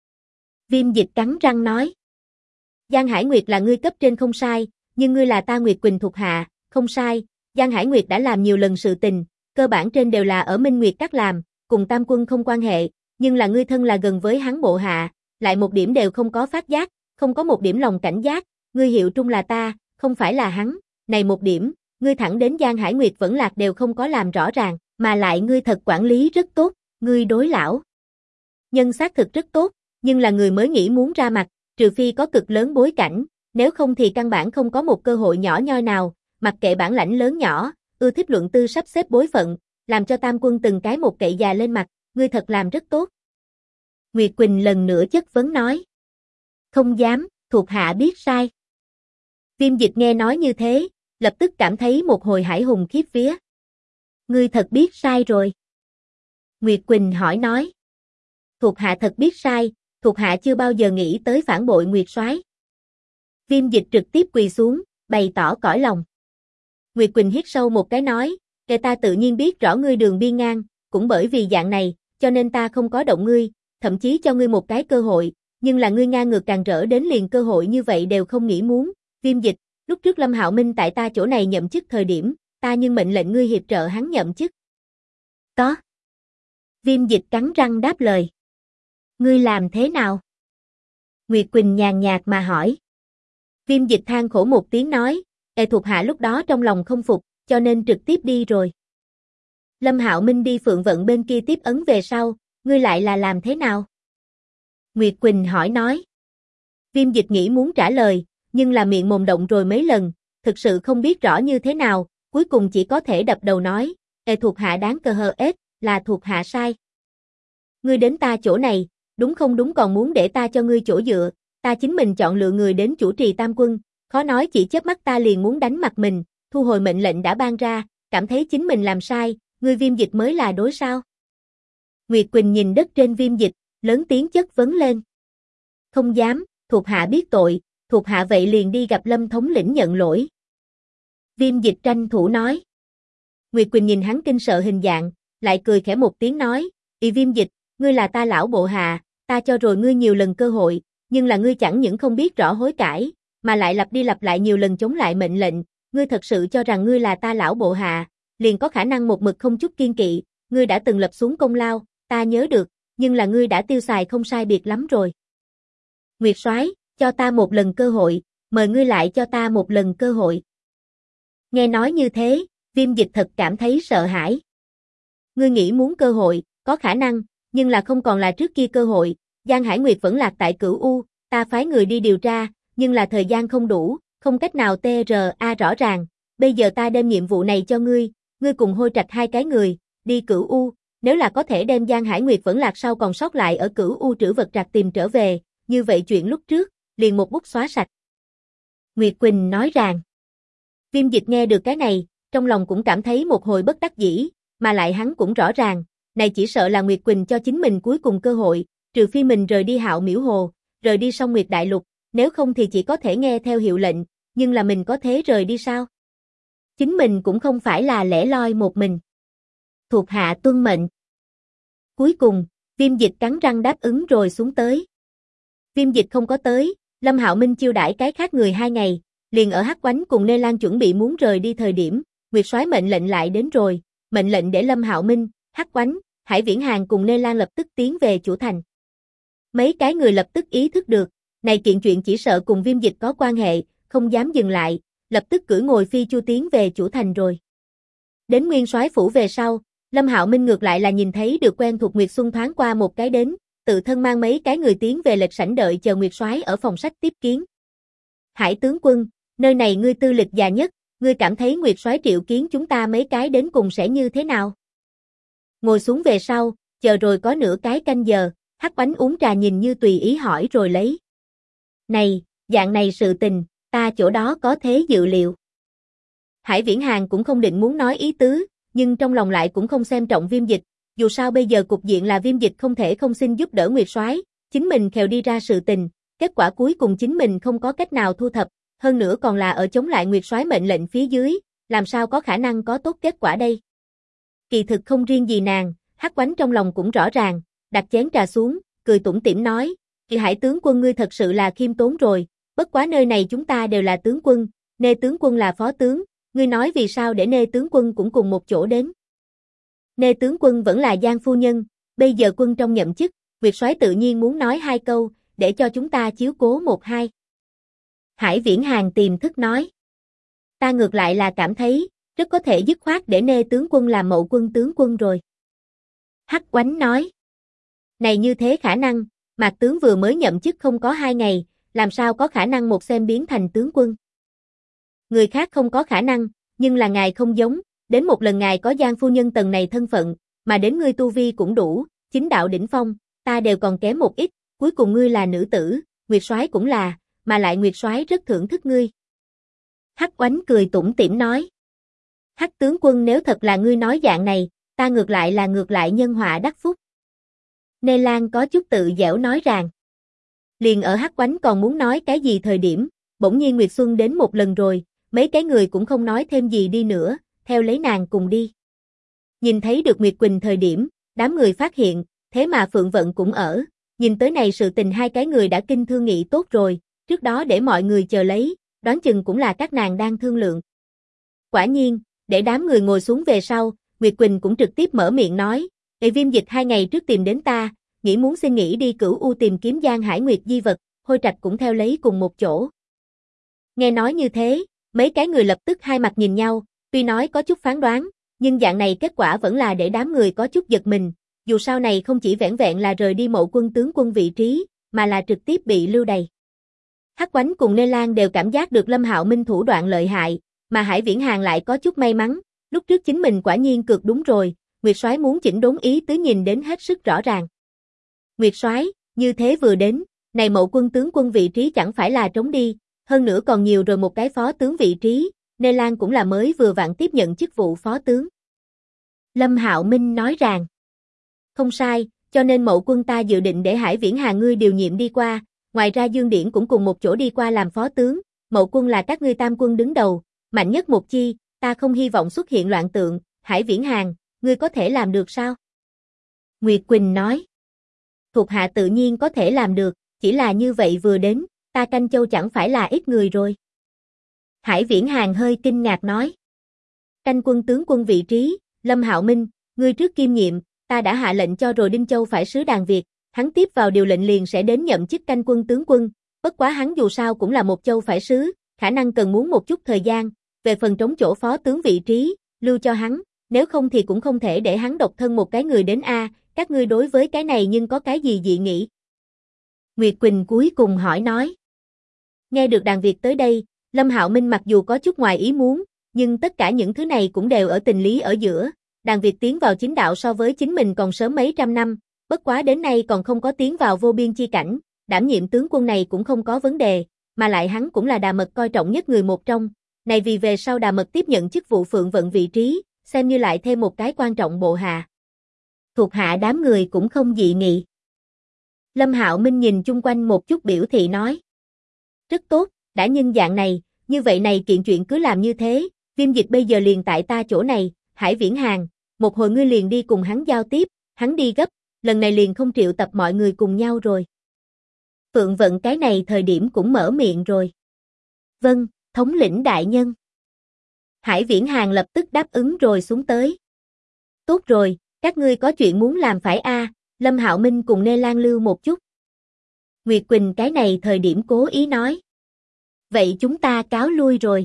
Viêm Dịch cắn răng nói. Giang Hải Nguyệt là ngươi cấp trên không sai, nhưng ngươi là ta Nguyệt Quỳnh thuộc hạ, không sai. Giang Hải Nguyệt đã làm nhiều lần sự tình, cơ bản trên đều là ở Minh Nguyệt Các làm, cùng Tam quân không quan hệ, nhưng là ngươi thân là gần với hắn bộ hạ, lại một điểm đều không có phát giác, không có một điểm lòng cảnh giác, ngươi hiệu trung là ta, không phải là hắn, này một điểm, ngươi thẳng đến Giang Hải Nguyệt vẫn lạc đều không có làm rõ ràng, mà lại ngươi thật quản lý rất tốt, ngươi đối lão nhân xác thực rất tốt, nhưng là người mới nghĩ muốn ra mặt, trừ phi có cực lớn bối cảnh, nếu không thì căn bản không có một cơ hội nhỏ nhoi nào, mặc kệ bản lãnh lớn nhỏ, ưa thích luận tư sắp xếp bối phận, làm cho Tam quân từng cái một cậy già lên mặt, ngươi thật làm rất tốt. Nguyệt Quỳnh lần nữa chất vấn nói. Không dám, thuộc hạ biết sai. Viêm Dịch nghe nói như thế, lập tức cảm thấy một hồi hải hùng khiếp vía. Ngươi thật biết sai rồi. Nguyệt Quỳnh hỏi nói. Thuộc hạ thật biết sai, thuộc hạ chưa bao giờ nghĩ tới phản bội Nguyệt soái. Viêm Dịch trực tiếp quỳ xuống, bày tỏ cõi lòng. Nguyệt Quỳnh hít sâu một cái nói, kẻ ta tự nhiên biết rõ ngươi đường biên ngang, cũng bởi vì dạng này, cho nên ta không có động ngươi, thậm chí cho ngươi một cái cơ hội, nhưng là ngươi ngang ngược càng rỡ đến liền cơ hội như vậy đều không nghĩ muốn. Viêm Dịch, lúc trước Lâm Hạo Minh tại ta chỗ này nhậm chức thời điểm, ta nhưng mệnh lệnh ngươi hiệp trợ hắn nhậm chức. Có. Viêm Dịch cắn răng đáp lời. Ngươi làm thế nào? Nguyệt Quỳnh nhàn nhạt mà hỏi. Viêm Dịch than khổ một tiếng nói, thuộc hạ lúc đó trong lòng không phục, cho nên trực tiếp đi rồi. Lâm Hạo Minh đi Phượng Vận bên kia tiếp ấn về sau, ngươi lại là làm thế nào? Nguyệt Quỳnh hỏi nói. Viêm Dịch nghĩ muốn trả lời, nhưng là miệng mồm động rồi mấy lần, thực sự không biết rõ như thế nào, cuối cùng chỉ có thể đập đầu nói, thuộc hạ đáng cờ hờ ết, là thuộc hạ sai. Ngươi đến ta chỗ này, đúng không đúng còn muốn để ta cho ngươi chỗ dựa, ta chính mình chọn lựa người đến chủ trì Tam quân, khó nói chỉ chớp mắt ta liền muốn đánh mặt mình, thu hồi mệnh lệnh đã ban ra, cảm thấy chính mình làm sai, ngươi Viêm Dịch mới là đối sao? Nguyệt Quỳnh nhìn đất trên Viêm Dịch, lớn tiếng chất vấn lên. Không dám, thuộc hạ biết tội, thuộc hạ vậy liền đi gặp Lâm thống lĩnh nhận lỗi. Viêm Dịch tranh thủ nói. Nguyệt Quỳnh nhìn hắn kinh sợ hình dạng, lại cười khẽ một tiếng nói, Viêm Dịch, ngươi là ta lão bộ hạ, ta cho rồi ngươi nhiều lần cơ hội, nhưng là ngươi chẳng những không biết rõ hối cải, mà lại lặp đi lặp lại nhiều lần chống lại mệnh lệnh, ngươi thật sự cho rằng ngươi là ta lão bộ hạ, liền có khả năng một mực không chút kiên kỵ, ngươi đã từng lập xuống công lao, ta nhớ được, nhưng là ngươi đã tiêu xài không sai biệt lắm rồi. Nguyệt soái, cho ta một lần cơ hội, mời ngươi lại cho ta một lần cơ hội. Nghe nói như thế, Viêm Dịch thật cảm thấy sợ hãi. Ngươi nghĩ muốn cơ hội, có khả năng, nhưng là không còn là trước kia cơ hội, Giang Hải Nguyệt vẫn lạc tại Cửu U, ta phái người đi điều tra, nhưng là thời gian không đủ, không cách nào TRA rõ ràng, bây giờ ta đem nhiệm vụ này cho ngươi cùng Hôi Trạch hai cái người, đi Cửu U, nếu là có thể đem Giang Hải Nguyệt vẫn lạc sau còn sót lại ở Cửu U trữ vật trạc tìm trở về, như vậy chuyện lúc trước, liền một bút xóa sạch. Nguyệt Quỳnh nói rằng, Viêm Dịch nghe được cái này, trong lòng cũng cảm thấy một hồi bất đắc dĩ, mà lại hắn cũng rõ ràng, này chỉ sợ là Nguyệt Quỳnh cho chính mình cuối cùng cơ hội, trừ phi mình rời đi Hạo Miễu Hồ, rời đi Song Nguyệt Đại Lục, nếu không thì chỉ có thể nghe theo hiệu lệnh, nhưng là mình có thế rời đi sao? Chính mình cũng không phải là lẻ loi một mình. Thuộc hạ tuân mệnh. Cuối cùng, Viêm Dịch cắn răng đáp ứng rồi xuống tới. Viêm Dịch không có tới, Lâm Hạo Minh chiêu đãi cái khác người 2 ngày, liền ở Hắc Oánh cùng Nê Lan chuẩn bị muốn rời đi thời điểm, Nguyệt soái mệnh lệnh lại đến rồi, mệnh lệnh để Lâm Hạo Minh, Hắc Oánh, Hải Viễn Hàn cùng Nê Lan lập tức tiến về chủ thành. Mấy cái người lập tức ý thức được, này kiện chuyện chỉ sợ cùng Viêm Dịch có quan hệ, không dám dừng lại, lập tức cưỡi ngồi phi chu tiến về chủ thành rồi. Đến Nguyên soái phủ về sau, Lâm Hạo Minh ngược lại là nhìn thấy được quen thuộc Nguyệt Xuân thoáng qua một cái đến, tự thân mang mấy cái người tiến về lệch sảnh đợi chờ Nguyệt soái ở phòng sách tiếp kiến. Hải tướng quân, nơi này ngươi tư lịch già nhất, ngươi cảm thấy Nguyệt soái triệu kiến chúng ta mấy cái đến cùng sẽ như thế nào? Ngồi xuống về sau, chờ rồi có nửa cái canh giờ, Hắc Oánh uống trà nhìn như tùy ý hỏi rồi lấy. Này, dạng này sự tình, ta chỗ đó có thế dự liệu. Hải Viễn Hàn cũng không định muốn nói ý tứ, nhưng trong lòng lại cũng không xem trọng Viêm Dịch, dù sao bây giờ cục diện là Viêm Dịch không thể không xin giúp đỡ Nguyệt Soái, chính mình khèo đi ra sự tình, kết quả cuối cùng chính mình không có cách nào thu thập, hơn nữa còn là ở chống lại Nguyệt Soái mệnh lệnh phía dưới, làm sao có khả năng có tốt kết quả đây. Kỳ thực không riêng gì nàng, Hắc Oánh trong lòng cũng rõ ràng, đặt chén trà xuống, cười tủm tỉm nói, Kỳ Hải tướng quân ngươi thật sự là khiêm tốn rồi, bất quá nơi này chúng ta đều là tướng quân, Nê tướng quân là phó tướng, ngươi nói vì sao để Nê tướng quân cũng cùng một chỗ đến. Nê tướng quân vẫn là Giang phu nhân, bây giờ quân trong nhậm chức, Nguyệt Soái tự nhiên muốn nói hai câu, để cho chúng ta chiếu cố một hai. Hải Viễn Hàn tiềm thức nói. Ta ngược lại là cảm thấy, rất có thể dứt khoát để Nê tướng quân làm Mậu quân tướng quân rồi. Hắc Oánh nói. Này như thế khả năng, Mạc tướng vừa mới nhậm chức không có 2 ngày, làm sao có khả năng một xem biến thành tướng quân. Người khác không có khả năng, nhưng là ngài không giống, đến một lần ngài có Giang phu nhân tầng này thân phận, mà đến ngươi tu vi cũng đủ, chính đạo đỉnh phong, ta đều còn kém một ít, cuối cùng ngươi là nữ tử, Nguyệt Soái cũng là, mà lại Nguyệt Soái rất thưởng thức ngươi. Hắc Oánh cười tủm tỉm nói. Hắc tướng quân nếu thật là ngươi nói dạng này, ta ngược lại nhân họa đắc phúc. Nê Lan có chút tự dẻo nói rằng. Liền ở Hắc Oánh còn muốn nói cái gì thời điểm, bỗng nhiên Nguyệt Xuân đến một lần rồi, mấy cái người cũng không nói thêm gì đi nữa, theo lấy nàng cùng đi. Nhìn thấy được Nguyệt Quỳnh thời điểm, đám người phát hiện, thế mà Phượng Vận cũng ở, nhìn tới này sự tình hai cái người đã kinh thương nghị tốt rồi, trước đó để mọi người chờ lấy, đoán chừng cũng là các nàng đang thương lượng. Quả nhiên, để đám người ngồi xuống về sau, Nguyệt Quỳnh cũng trực tiếp mở miệng nói, Viêm Dịch 2 ngày trước tìm đến ta, nghĩ muốn xin nghỉ đi Cửu U tìm kiếm Giang Hải Nguyệt di vật, Hôi Trạch cũng theo lấy cùng một chỗ. Nghe nói như thế, mấy cái người lập tức hai mặt nhìn nhau, tuy nói có chút phán đoán, nhưng dạng này kết quả vẫn là để đám người có chút giật mình, dù sau này không chỉ vẻn vẹn là rời đi Mậu quân tướng quân vị trí, mà là trực tiếp bị lưu đày. Hắc Oánh cùng Nê Lan đều cảm giác được Lâm Hạo Minh thủ đoạn lợi hại, mà Hải Viễn Hàn lại có chút may mắn, lúc trước chính mình quả nhiên cược đúng rồi, Nguyệt Soái muốn chỉnh đốn ý tứ nhìn đến hết sức rõ ràng. Nguyệt Soái, như thế vừa đến, này Mậu quân tướng quân vị trí chẳng phải là trống đi, hơn nữa còn nhiều rồi một cái phó tướng vị trí, Nê Lan cũng là mới vừa vặn tiếp nhận chức vụ phó tướng. Lâm Hạo Minh nói rằng, không sai, cho nên Mậu quân ta dự định để Hải Viễn Hàn ngươi điều nhiệm đi qua, ngoài ra Dương Điển cũng cùng một chỗ đi qua làm phó tướng, Mậu quân là các ngươi tam quân đứng đầu, mạnh nhất một chi, ta không hy vọng xuất hiện loạn tượng, Hải Viễn Hàn, ngươi có thể làm được sao? Nguyệt Quỳnh nói, thuộc hạ tự nhiên có thể làm được, chỉ là như vậy vừa đến, ta Canh Châu chẳng phải là ít người rồi. Hải Viễn Hàn hơi kinh ngạc nói, Canh quân tướng quân vị trí, Lâm Hạo Minh, ngươi trước kiêm nhiệm, ta đã hạ lệnh cho rồi Đinh Châu phải sứ đàn Việt, hắn tiếp vào điều lệnh liền sẽ đến nhậm chức Canh quân tướng quân, bất quá hắn dù sao cũng là một châu phải sứ, khả năng cần muốn một chút thời gian, về phần trống chỗ phó tướng vị trí, lưu cho hắn, nếu không thì cũng không thể để hắn độc thân một cái người đến a, các ngươi đối với cái này nhưng có cái gì dị nghị? Nguyệt Quỳnh cuối cùng hỏi nói. Nghe được đàn Việt tới đây, Lâm Hạo Minh mặc dù có chút ngoài ý muốn, nhưng tất cả những thứ này cũng đều ở tình lý ở giữa, đàn Việt tiến vào chính đạo so với chính mình còn sớm mấy trăm năm, bất quá đến nay còn không có tiến vào vô biên chi cảnh, đảm nhiệm tướng quân này cũng không có vấn đề, mà lại hắn cũng là Đà Mật coi trọng nhất người một trong, này vì về sau Đà Mật tiếp nhận chức vụ Phượng Vận vị trí, xem như lại thêm một cái quan trọng bộ hạ. Thuộc hạ đám người cũng không dị nghị. Lâm Hạo Minh nhìn chung quanh một chút biểu thị nói. Rất tốt, đã nhân dạng này, như vậy này kiện chuyện cứ làm như thế, Viêm Dịch bây giờ liền tại ta chỗ này, Hải Viễn Hàn, một hồi ngươi liền đi cùng hắn giao tiếp, hắn đi gấp, lần này liền không triệu tập mọi người cùng nhau rồi. Phượng Vận cái này thời điểm cũng mở miệng rồi. Vâng, thống lĩnh đại nhân. Hải Viễn Hàn lập tức đáp ứng rồi xuống tới. Tốt rồi, các ngươi có chuyện muốn làm phải a, Lâm Hạo Minh cùng Nê Lan lưu một chút. Nguyệt Quỳnh cái này thời điểm cố ý nói. Vậy chúng ta cáo lui rồi.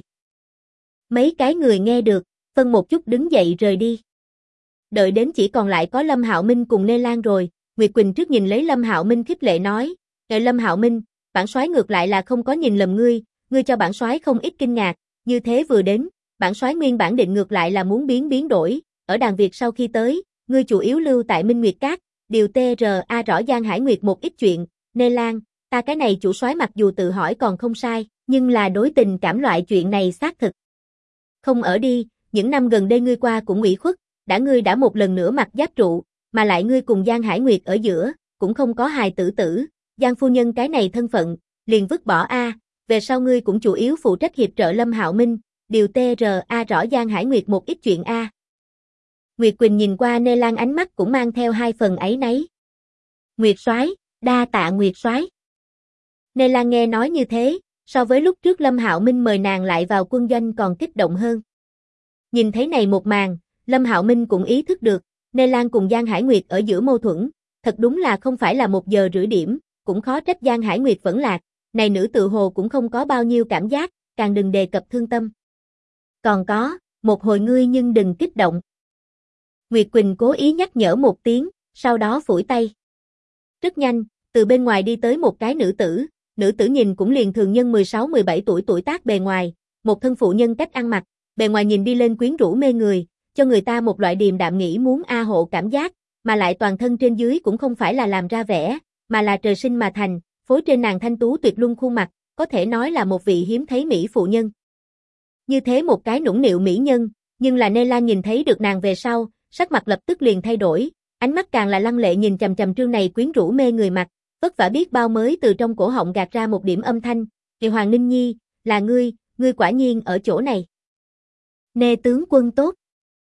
Mấy cái người nghe được, phân một chút đứng dậy rời đi. Đợi đến chỉ còn lại có Lâm Hạo Minh cùng Nê Lan rồi, Nguyệt Quỳnh trước nhìn lấy Lâm Hạo Minh khích lệ nói, Lâm Hạo Minh, bản soái ngược lại là không có nhìn lầm ngươi cho bản soái không ít kinh ngạc, như thế vừa đến, bản soái nguyên bản định ngược lại là muốn biến đổi, ở đàn Việt sau khi tới, ngươi chủ yếu lưu tại Minh Nguyệt Các, điều TRA rõ Giang Hải Nguyệt một ít chuyện, Nê Lan, ta cái này chủ soái mặc dù tự hỏi còn không sai, nhưng là đối tình cảm loại chuyện này xác thực. Không ở đi, những năm gần đây ngươi qua cũng ủy khuất, ngươi đã một lần nữa mặc giáp trụ, mà lại ngươi cùng Giang Hải Nguyệt ở giữa, cũng không có hài tử tử, Giang phu nhân cái này thân phận, liền vứt bỏ a, về sau ngươi cũng chủ yếu phụ trách hiệp trợ Lâm Hạo Minh, điều TRA rõ Giang Hải Nguyệt một ít chuyện a. Nguyệt Quỳnh nhìn qua Nê Lan ánh mắt cũng mang theo hai phần áy náy. Nguyệt soái, đa tạ Nguyệt soái. Nê Lan nghe nói như thế, so với lúc trước Lâm Hạo Minh mời nàng lại vào quân doanh còn kích động hơn. Nhìn thấy này một màn, Lâm Hạo Minh cũng ý thức được, Nê Lan cùng Giang Hải Nguyệt ở giữa mâu thuẫn, thật đúng là không phải là 1 giờ rưỡi điểm, cũng khó trách Giang Hải Nguyệt vẫn lạc, này nữ tự hồ cũng không có bao nhiêu cảm giác, càng đừng đề cập thương tâm. Còn có, một hồi ngươi nhưng đừng kích động. Nguyệt Quỳnh cố ý nhắc nhở một tiếng, sau đó phủi tay. Rất nhanh, từ bên ngoài đi tới một cái nữ tử nhìn cũng liền thường nhân 16-17 tuổi tuổi tác bề ngoài, một thân phụ nhân cách ăn mặc, bề ngoài nhìn đi lên quyến rũ mê người, cho người ta một loại điềm đạm nghĩ muốn hộ cảm giác, mà lại toàn thân trên dưới cũng không phải là làm ra vẻ, mà là trời sinh mà thành, phối trên nàng thanh tú tuyệt luân khuôn mặt, có thể nói là một vị hiếm thấy mỹ phụ nhân. Như thế một cái nũng nịu mỹ nhân, nhưng là Nê Lan nhìn thấy được nàng về sau, sắc mặt lập tức liền thay đổi, ánh mắt càng là lăng lệ nhìn chằm chằm trương này quyến rũ mê người mặt, vất vả biết bao mới từ trong cổ họng gạt ra một điểm âm thanh, "Thì Hoàng Ninh Nhi, là ngươi quả nhiên ở chỗ này." Nê tướng quân tốt.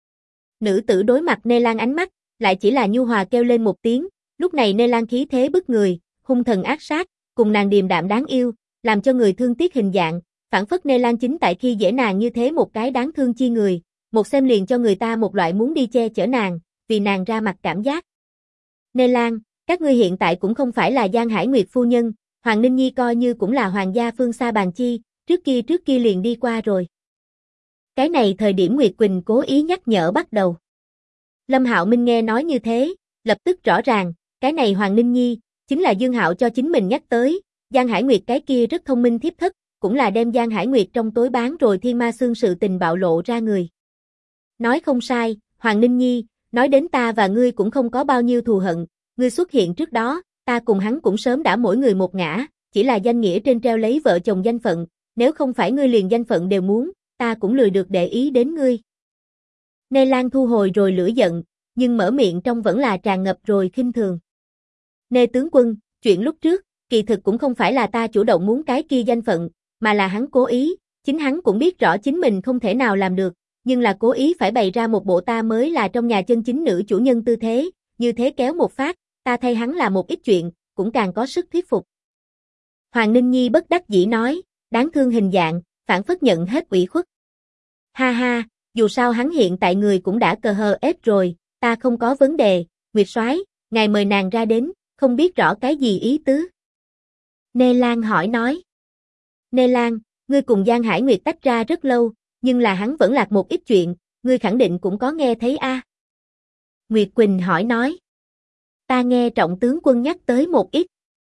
Nữ tử đối mặt Nê Lan ánh mắt, lại chỉ là nhu hòa kêu lên một tiếng, lúc này Nê Lan khí thế bức người, hung thần ác sát, cùng nàng điềm đạm đáng yêu, làm cho người thương tiếc hình dạng, phản phất Nê Lan chính tại khi dễ nàng như thế một cái đáng thương chi người, một xem liền cho người ta một loại muốn đi che chở nàng, vì nàng ra mặt cảm giác. Nê Lan, các ngươi hiện tại cũng không phải là Giang Hải Nguyệt phu nhân, Hoàng Ninh Nhi coi như cũng là hoàng gia phương xa bàn chi, trước kia liền đi qua rồi. Cái này thời điểm Nguyệt Quỳnh cố ý nhắc nhở bắt đầu. Lâm Hạo Minh nghe nói như thế, lập tức rõ ràng, cái này Hoàng Ninh Nhi, chính là Dương Hạo cho chính mình nhắc tới, Giang Hải Nguyệt cái kia rất thông minh thiếp thất, cũng là đem Giang Hải Nguyệt trong tối bán rồi Thiên Ma Xương sự tình bạo lộ ra người. Nói không sai, Hoàng Ninh Nhi, nói đến ta và ngươi cũng không có bao nhiêu thù hận, ngươi xuất hiện trước đó, ta cùng hắn cũng sớm đã mỗi người một ngã, chỉ là danh nghĩa trên treo lấy vợ chồng danh phận, nếu không phải ngươi liền danh phận đều muốn, ta cũng lười được để ý đến ngươi. Nê Lan thu hồi rồi lửa giận, nhưng mở miệng trong vẫn là tràn ngập rồi khinh thường. Nê tướng quân, chuyện lúc trước, kỳ thực cũng không phải là ta chủ động muốn cái kia danh phận, mà là hắn cố ý, chính hắn cũng biết rõ chính mình không thể nào làm được, nhưng là cố ý phải bày ra một bộ ta mới là trong nhà chân chính nữ chủ nhân tư thế, như thế kéo một phát, ta thay hắn làm một ít chuyện, cũng càng có sức thuyết phục. Hoàng Ninh Nhi bất đắc dĩ nói, đáng thương hình dạng, phản phất nhận hết ủy khuất. Ha ha, dù sao hắn hiện tại người cũng đã cờ hờ ép rồi, ta không có vấn đề, Nguyệt soái, ngài mời nàng ra đến, không biết rõ cái gì ý tứ. Nê Lan hỏi nói. Nê Lan, ngươi cùng Giang Hải Nguyệt tách ra rất lâu, nhưng là hắn vẫn lạc một ít chuyện, ngươi khẳng định cũng có nghe thấy a. Nguyệt Quỳnh hỏi nói. Ta nghe trọng tướng quân nhắc tới một ít.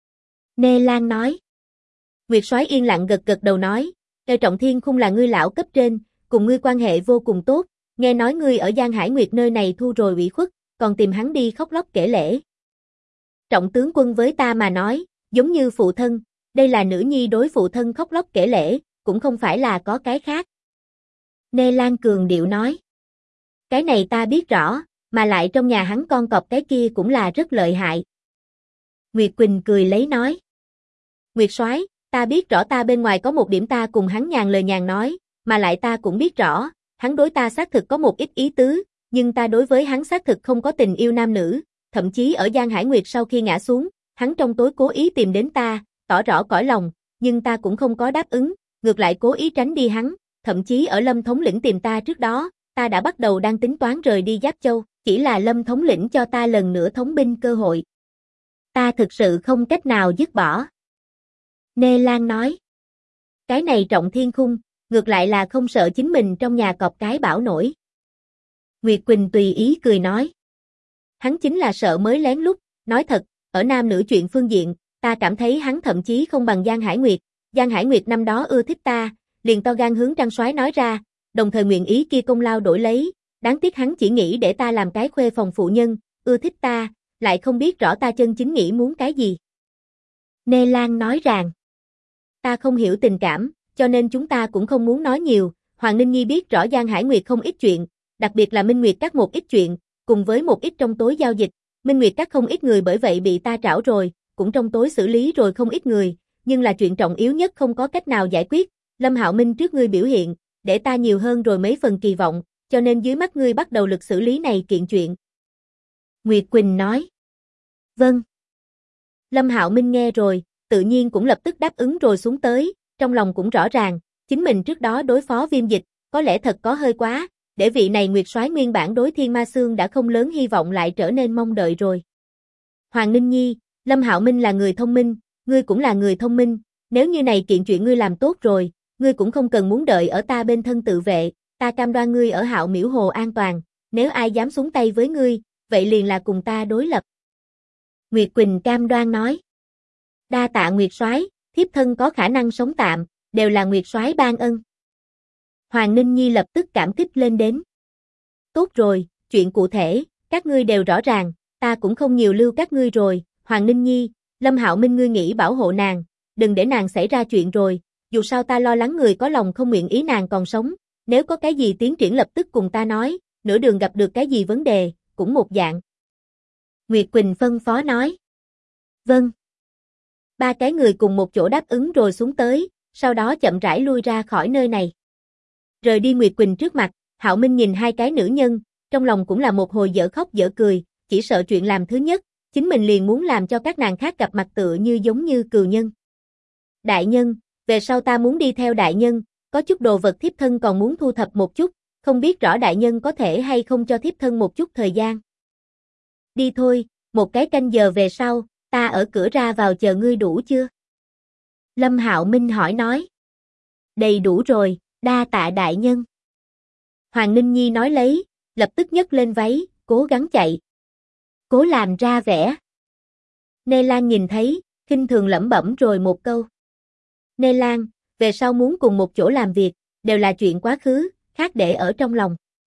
Nê Lan nói. Nguyệt soái yên lặng gật đầu nói, Trọng Thiên Khung là ngươi lão cấp trên, cùng ngươi quan hệ vô cùng tốt, nghe nói ngươi ở Giang Hải Nguyệt nơi này thu rồi ủy khuất, còn tìm hắn đi khóc lóc kể lể. Trọng tướng quân với ta mà nói, giống như phụ thân, đây là nữ nhi đối phụ thân khóc lóc kể lể, cũng không phải là có cái khác. Nê Lan cường điệu nói. Cái này ta biết rõ, mà lại trong nhà hắn con cọp cái kia cũng là rất lợi hại. Nguyệt Quỳnh cười lấy nói. Nguyệt soái, ta biết rõ ta bên ngoài có một điểm ta cùng hắn nhàn lời nhàn nói, mà lại ta cũng biết rõ, hắn đối ta xác thực có một ít ý tứ, nhưng ta đối với hắn xác thực không có tình yêu nam nữ, thậm chí ở Giang Hải Nguyệt sau khi ngã xuống, hắn trong tối cố ý tìm đến ta, tỏ rõ cõi lòng, nhưng ta cũng không có đáp ứng, ngược lại cố ý tránh đi hắn, thậm chí ở Lâm thống lĩnh tìm ta trước đó, ta đã bắt đầu đang tính toán rời đi Giáp Châu, chỉ là Lâm thống lĩnh cho ta lần nữa thống binh cơ hội. Ta thực sự không cách nào dứt bỏ. Nê Lan nói. Cái này Trọng Thiên Khung, ngược lại là không sợ chính mình trong nhà cọp cái bảo nổi. Nguyệt Quỳnh tùy ý cười nói. Hắn chính là sợ mới lén lút, nói thật, ở nam nữ chuyện phương diện, ta cảm thấy hắn thậm chí không bằng Giang Hải Nguyệt. Giang Hải Nguyệt năm đó ưa thích ta, liền to gan hướng Trang soái nói ra, đồng thời nguyện ý kia công lao đổi lấy, đáng tiếc hắn chỉ nghĩ để ta làm cái khuê phòng phụ nhân, ưa thích ta, lại không biết rõ ta chân chính nghĩ muốn cái gì. Nê Lan nói rằng, ta không hiểu tình cảm, cho nên chúng ta cũng không muốn nói nhiều, Hoàng Ninh Nhi biết rõ Giang Hải Nguyệt không ít chuyện, đặc biệt là Minh Nguyệt các một ít chuyện, cùng với một ít trong tối giao dịch, Minh Nguyệt Các không ít người bởi vậy bị ta trảo rồi, cũng trong tối xử lý rồi không ít người, nhưng là chuyện trọng yếu nhất không có cách nào giải quyết. Lâm Hạo Minh trước ngươi biểu hiện, để ta nhiều hơn rồi mấy phần kỳ vọng, cho nên dưới mắt ngươi bắt đầu lực xử lý này kiện chuyện. Nguyệt Quỳnh nói. Vâng. Lâm Hạo Minh nghe rồi, tự nhiên cũng lập tức đáp ứng rồi xuống tới, trong lòng cũng rõ ràng, chính mình trước đó đối phó Viêm Dịch, có lẽ thật có hơi quá, để vị này Nguyệt Soái nguyên bản đối Thiên Ma Xương đã không lớn hy vọng lại trở nên mong đợi rồi. Hoàng Ninh Nhi, Lâm Hạo Minh là người thông minh, ngươi cũng là người thông minh, nếu như này kiện chuyện ngươi làm tốt rồi, ngươi cũng không cần muốn đợi ở ta bên thân tự vệ, ta cam đoan ngươi ở Hạo Miễu Hồ an toàn, nếu ai dám xuống tay với ngươi, vậy liền là cùng ta đối lập. Nguyệt Quỳnh cam đoan nói. Đa tạ Nguyệt Soái, thiếp thân có khả năng sống tạm, đều là Nguyệt Soái ban ân. Hoàng Ninh Nhi lập tức cảm kích lên đến. Tốt rồi, chuyện cụ thể, các ngươi đều rõ ràng, ta cũng không nhiều lưu các ngươi rồi, Hoàng Ninh Nhi, Lâm Hạo Minh ngươi nghĩ bảo hộ nàng, đừng để nàng xảy ra chuyện rồi, dù sao ta lo lắng người có lòng không nguyện ý nàng còn sống, nếu có cái gì tiến triển lập tức cùng ta nói, nửa đường gặp được cái gì vấn đề, cũng một dạng. Nguyệt Quỳnh phân phó nói. Vâng. Ba cái người cùng một chỗ đáp ứng rồi xuống tới, sau đó chậm rãi lui ra khỏi nơi này. Rời đi Nguyệt Quỳnh trước mặt, Hạo Minh nhìn hai cái nữ nhân, trong lòng cũng là một hồi dở khóc dở cười, chỉ sợ chuyện làm thứ nhất, chính mình liền muốn làm cho các nàng khác gặp mặt tựa như giống như cừu nhân. Đại nhân, về sau ta muốn đi theo đại nhân, có chút đồ vật thiếp thân còn muốn thu thập một chút, không biết rõ đại nhân có thể hay không cho thiếp thân một chút thời gian. Đi thôi, một cái canh giờ về sau, ta ở cửa ra vào chờ ngươi đủ chưa? Lâm Hạo Minh hỏi nói. Đầy đủ rồi, đa tạ đại nhân. Hoàng Ninh Nhi nói lấy, lập tức nhấc lên váy, cố gắng chạy. Cố làm ra vẻ. Nê Lan nhìn thấy, khinh thường lẩm bẩm rồi một câu. Nê Lan, về sau muốn cùng một chỗ làm việc, đều là chuyện quá khứ, khác để ở trong lòng.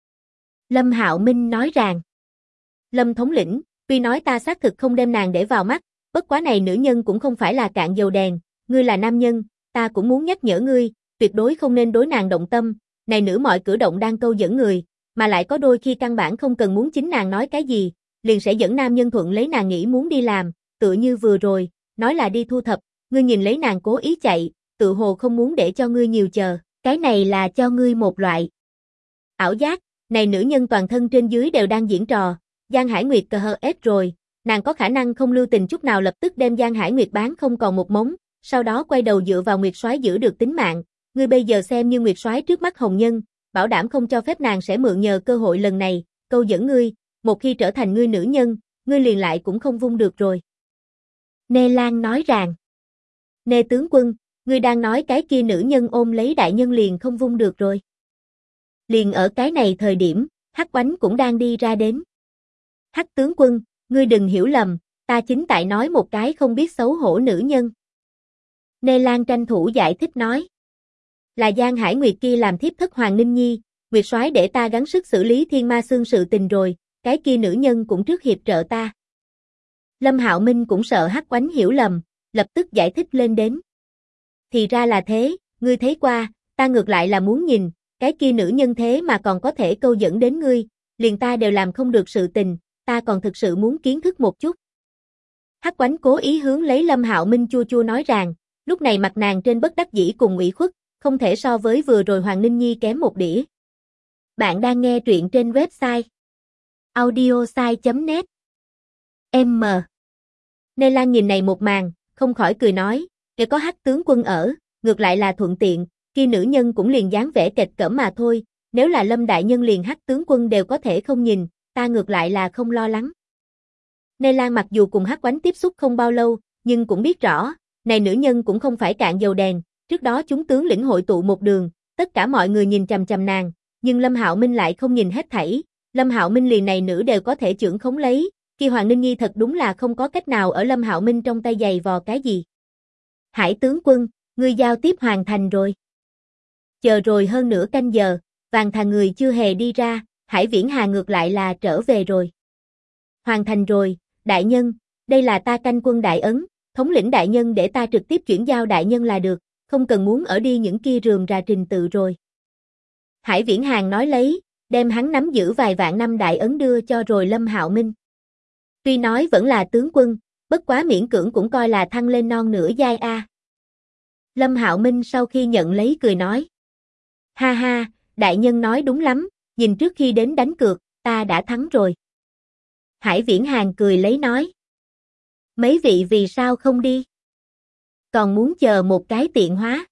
Lâm Hạo Minh nói rằng. Lâm thống lĩnh, tuy nói ta xác thực không đem nàng để vào mắt, bất quá này nữ nhân cũng không phải là cạn dầu đèn, ngươi là nam nhân, ta cũng muốn nhắc nhở ngươi, tuyệt đối không nên đối nàng động tâm, này nữ mọi cử động đang câu dẫn người, mà lại có đôi khi căn bản không cần muốn chính nàng nói cái gì, liền sẽ dẫn nam nhân thuận lấy nàng nghĩ muốn đi làm, tựa như vừa rồi, nói là đi thu thập, ngươi nhìn lấy nàng cố ý chạy, tự hồ không muốn để cho ngươi nhiều chờ, cái này là cho ngươi một loại ảo giác, này nữ nhân toàn thân trên dưới đều đang diễn trò, Giang Hải Nguyệt cờ hờ ép rồi, nàng có khả năng không lưu tình chút nào lập tức đem Giang Hải Nguyệt bán không còn một mống, sau đó quay đầu dựa vào Nguyệt Soái giữ được tính mạng, ngươi bây giờ xem như Nguyệt Soái trước mắt hồng nhân, bảo đảm không cho phép nàng sẽ mượn nhờ cơ hội lần này, câu dẫn ngươi, một khi trở thành ngươi nữ nhân, ngươi liền lại cũng không vung được rồi. Nê Lan nói rằng, Nê tướng quân, ngươi đang nói cái kia nữ nhân ôm lấy đại nhân liền không vung được rồi. Liền ở cái này thời điểm, Hắc Oánh cũng đang đi ra đến. Hắc tướng quân, ngươi đừng hiểu lầm, ta chính tại nói một cái không biết xấu hổ nữ nhân. Nê Lan tranh thủ giải thích nói. Là Giang Hải Nguyệt kia làm thiếp thất Hoàng Ninh Nhi, Nguyệt Soái để ta gắng sức xử lý Thiên Ma Xương sự tình rồi, cái kia nữ nhân cũng trước hiệp trợ ta. Lâm Hạo Minh cũng sợ Hắc Oánh hiểu lầm, lập tức giải thích lên đến. Thì ra là thế, ngươi thấy qua, ta ngược lại là muốn nhìn, cái kia nữ nhân thế mà còn có thể câu dẫn đến ngươi, liền ta đều làm không được sự tình, ta còn thực sự muốn kiến thức một chút. Hắc Oánh cố ý hướng lấy Lâm Hạo Minh chua chua nói rằng, lúc này mặt nàng trên bất đắc dĩ cùng ủy khuất, không thể so với vừa rồi Hoàng Ninh Nhi kém một đĩa. Bạn đang nghe truyện trên website audiosai.net. M. Nê Lan nhìn này một màn, không khỏi cười nói, để có Hắc tướng quân ở, ngược lại là thuận tiện, kia nữ nhân cũng liền dáng vẻ kịch cỡm mà thôi, nếu là Lâm đại nhân liền Hắc tướng quân đều có thể không nhìn, ta ngược lại là không lo lắng. Nê Lan mặc dù cùng Hắc Oánh tiếp xúc không bao lâu, nhưng cũng biết rõ, này nữ nhân cũng không phải cạn dầu đèn, trước đó chúng tướng lĩnh hội tụ một đường, tất cả mọi người nhìn chằm chằm nàng, nhưng Lâm Hạo Minh lại không nhìn hết thảy, Lâm Hạo Minh liền này nữ đều có thể chưởng khống lấy, khi Hoàng Ninh Nhi thật đúng là không có cách nào ở Lâm Hạo Minh trong tay giày vò cái gì. Hải tướng quân, ngươi giao tiếp hoàn thành rồi. Chờ rồi hơn nửa canh giờ, Vàng Thà người chưa hề đi ra, Hải Viễn Hà ngược lại là trở về rồi. Hoàn thành rồi, đại nhân, đây là ta canh quân đại ấn, thống lĩnh đại nhân để ta trực tiếp chuyển giao đại nhân là được, không cần muốn ở đi những kia rườm rà trình tự rồi. Hải Viễn Hàng nói lấy, đem hắn nắm giữ vài vạn năm đại ấn đưa cho rồi Lâm Hạo Minh. Tuy nói vẫn là tướng quân, bất quá miễn cưỡng cũng coi là thăng lên non nửa giai a. Lâm Hạo Minh sau khi nhận lấy cười nói. Ha ha, đại nhân nói đúng lắm, nhìn trước khi đến đánh cược, ta đã thắng rồi. Hải Viễn Hàn cười lấy nói. Mấy vị vì sao không đi? Còn muốn chờ một cái tiện hóa.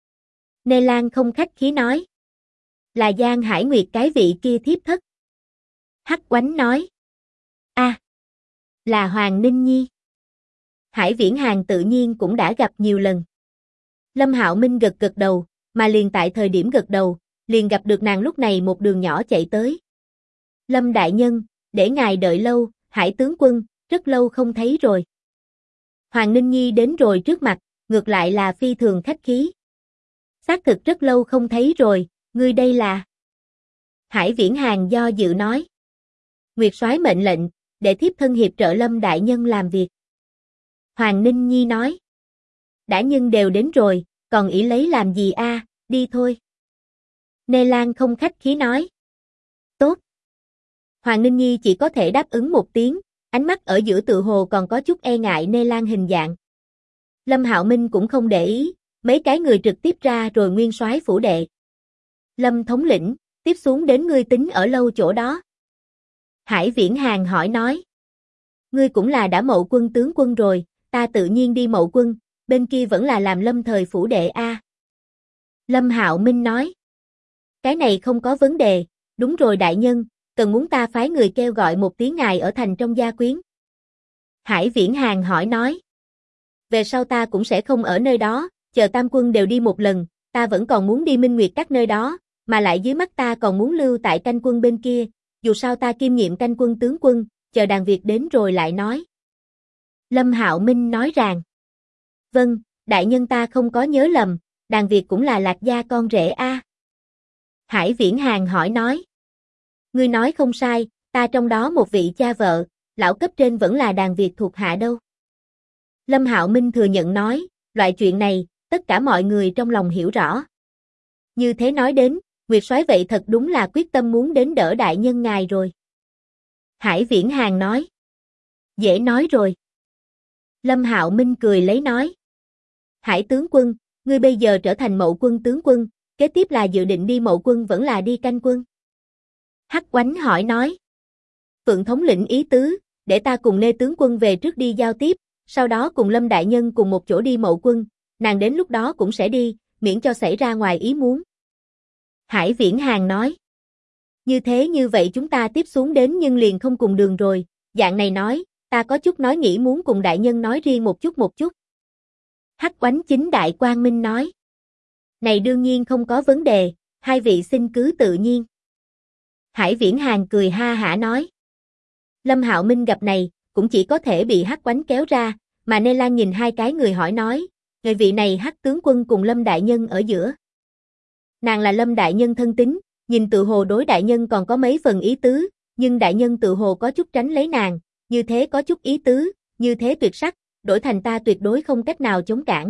Nê Lan không khách khí nói. Là Giang Hải Nguyệt cái vị kia thiếp thất. Hắc Oánh nói. A, là Hoàng Ninh Nhi. Hải Viễn Hàn tự nhiên cũng đã gặp nhiều lần. Lâm Hạo Minh gật gật đầu, mà liền tại thời điểm gật đầu, liền gặp được nàng lúc này một đường nhỏ chạy tới. Lâm đại nhân, để ngài đợi lâu, Hải tướng quân, rất lâu không thấy rồi. Hoàng Ninh Nhi đến rồi trước mặt, ngược lại là phi thường khách khí. Xác thực rất lâu không thấy rồi, ngươi đây là... Hải Viễn Hàn do dự nói. Nguyệt soái mệnh lệnh, để thiếp thân hiệp trợ Lâm đại nhân làm việc. Hoàng Ninh Nhi nói. Đã nhân đều đến rồi, còn ỷ lấy làm gì a, đi thôi. Nê Lan không khách khí nói. Tốt. Hoàng Ninh Nhi chỉ có thể đáp ứng một tiếng, ánh mắt ở giữa tự hồ còn có chút e ngại Nê Lan hình dạng. Lâm Hạo Minh cũng không để ý, mấy cái người trực tiếp ra rồi nguyên soái phủ đệ. Lâm thống lĩnh, tiếp xuống đến ngươi tính ở lâu chỗ đó. Hải Viễn Hàn hỏi nói. Ngươi cũng là đã mậu quân tướng quân rồi, ta tự nhiên đi mậu quân, bên kia vẫn là làm lâm thời phủ đệ a. Lâm Hạo Minh nói. Cái này không có vấn đề, đúng rồi đại nhân, cần muốn ta phái người kêu gọi một tiếng ngài ở thành trong gia quyến. Hải Viễn Hàn hỏi nói. Về sau ta cũng sẽ không ở nơi đó, chờ tam quân đều đi một lần, ta vẫn còn muốn đi Minh Nguyệt các nơi đó, mà lại dưới mắt ta còn muốn lưu tại canh quân bên kia, dù sao ta kiêm nhiệm canh quân tướng quân, chờ đàn Việt đến rồi lại nói. Lâm Hạo Minh nói rằng. Vâng, đại nhân ta không có nhớ lầm, đàn Việt cũng là Lạc gia con rể a. Hải Viễn Hàn hỏi nói. Ngươi nói không sai, ta trong đó một vị cha vợ, lão cấp trên vẫn là đàn Việt thuộc hạ đâu. Lâm Hạo Minh thừa nhận nói, loại chuyện này, tất cả mọi người trong lòng hiểu rõ. Như thế nói đến, Nguyệt soái vậy thật đúng là quyết tâm muốn đến đỡ đại nhân ngài rồi. Hải Viễn Hàn nói. Dễ nói rồi. Lâm Hạo Minh cười lấy nói. Hải tướng quân, ngươi bây giờ trở thành mậu quân tướng quân, kế tiếp là dự định đi mậu quân vẫn là đi canh quân? Hắc Oánh hỏi nói. Phượng thống lĩnh ý tứ, để ta cùng Nê tướng quân về trước đi giao tiếp, sau đó cùng Lâm đại nhân cùng một chỗ đi mậu quân, nàng đến lúc đó cũng sẽ đi, miễn cho xảy ra ngoài ý muốn. Hải Viễn Hàn nói. Như thế như vậy chúng ta tiếp xuống đến nhưng liền không cùng đường rồi, dạng này nói, ta có chút nói nghĩ muốn cùng đại nhân nói riêng một chút. Hắc Oánh chính đại quang minh nói. Này đương nhiên không có vấn đề, hai vị xin cứ tự nhiên. Hải Viễn Hàn cười ha hả nói. Lâm Hạo Minh gặp này, cũng chỉ có thể bị Hắc Oánh kéo ra, mà Nê Lan nhìn hai cái người hỏi nói, người vị này Hắc tướng quân cùng Lâm đại nhân ở giữa. Nàng là Lâm đại nhân thân tín, nhìn tự hồ đối đại nhân còn có mấy phần ý tứ, nhưng đại nhân tự hồ có chút tránh lấy nàng, như thế có chút ý tứ, như thế tuyệt sắc, đổi thành ta tuyệt đối không cách nào chống cản.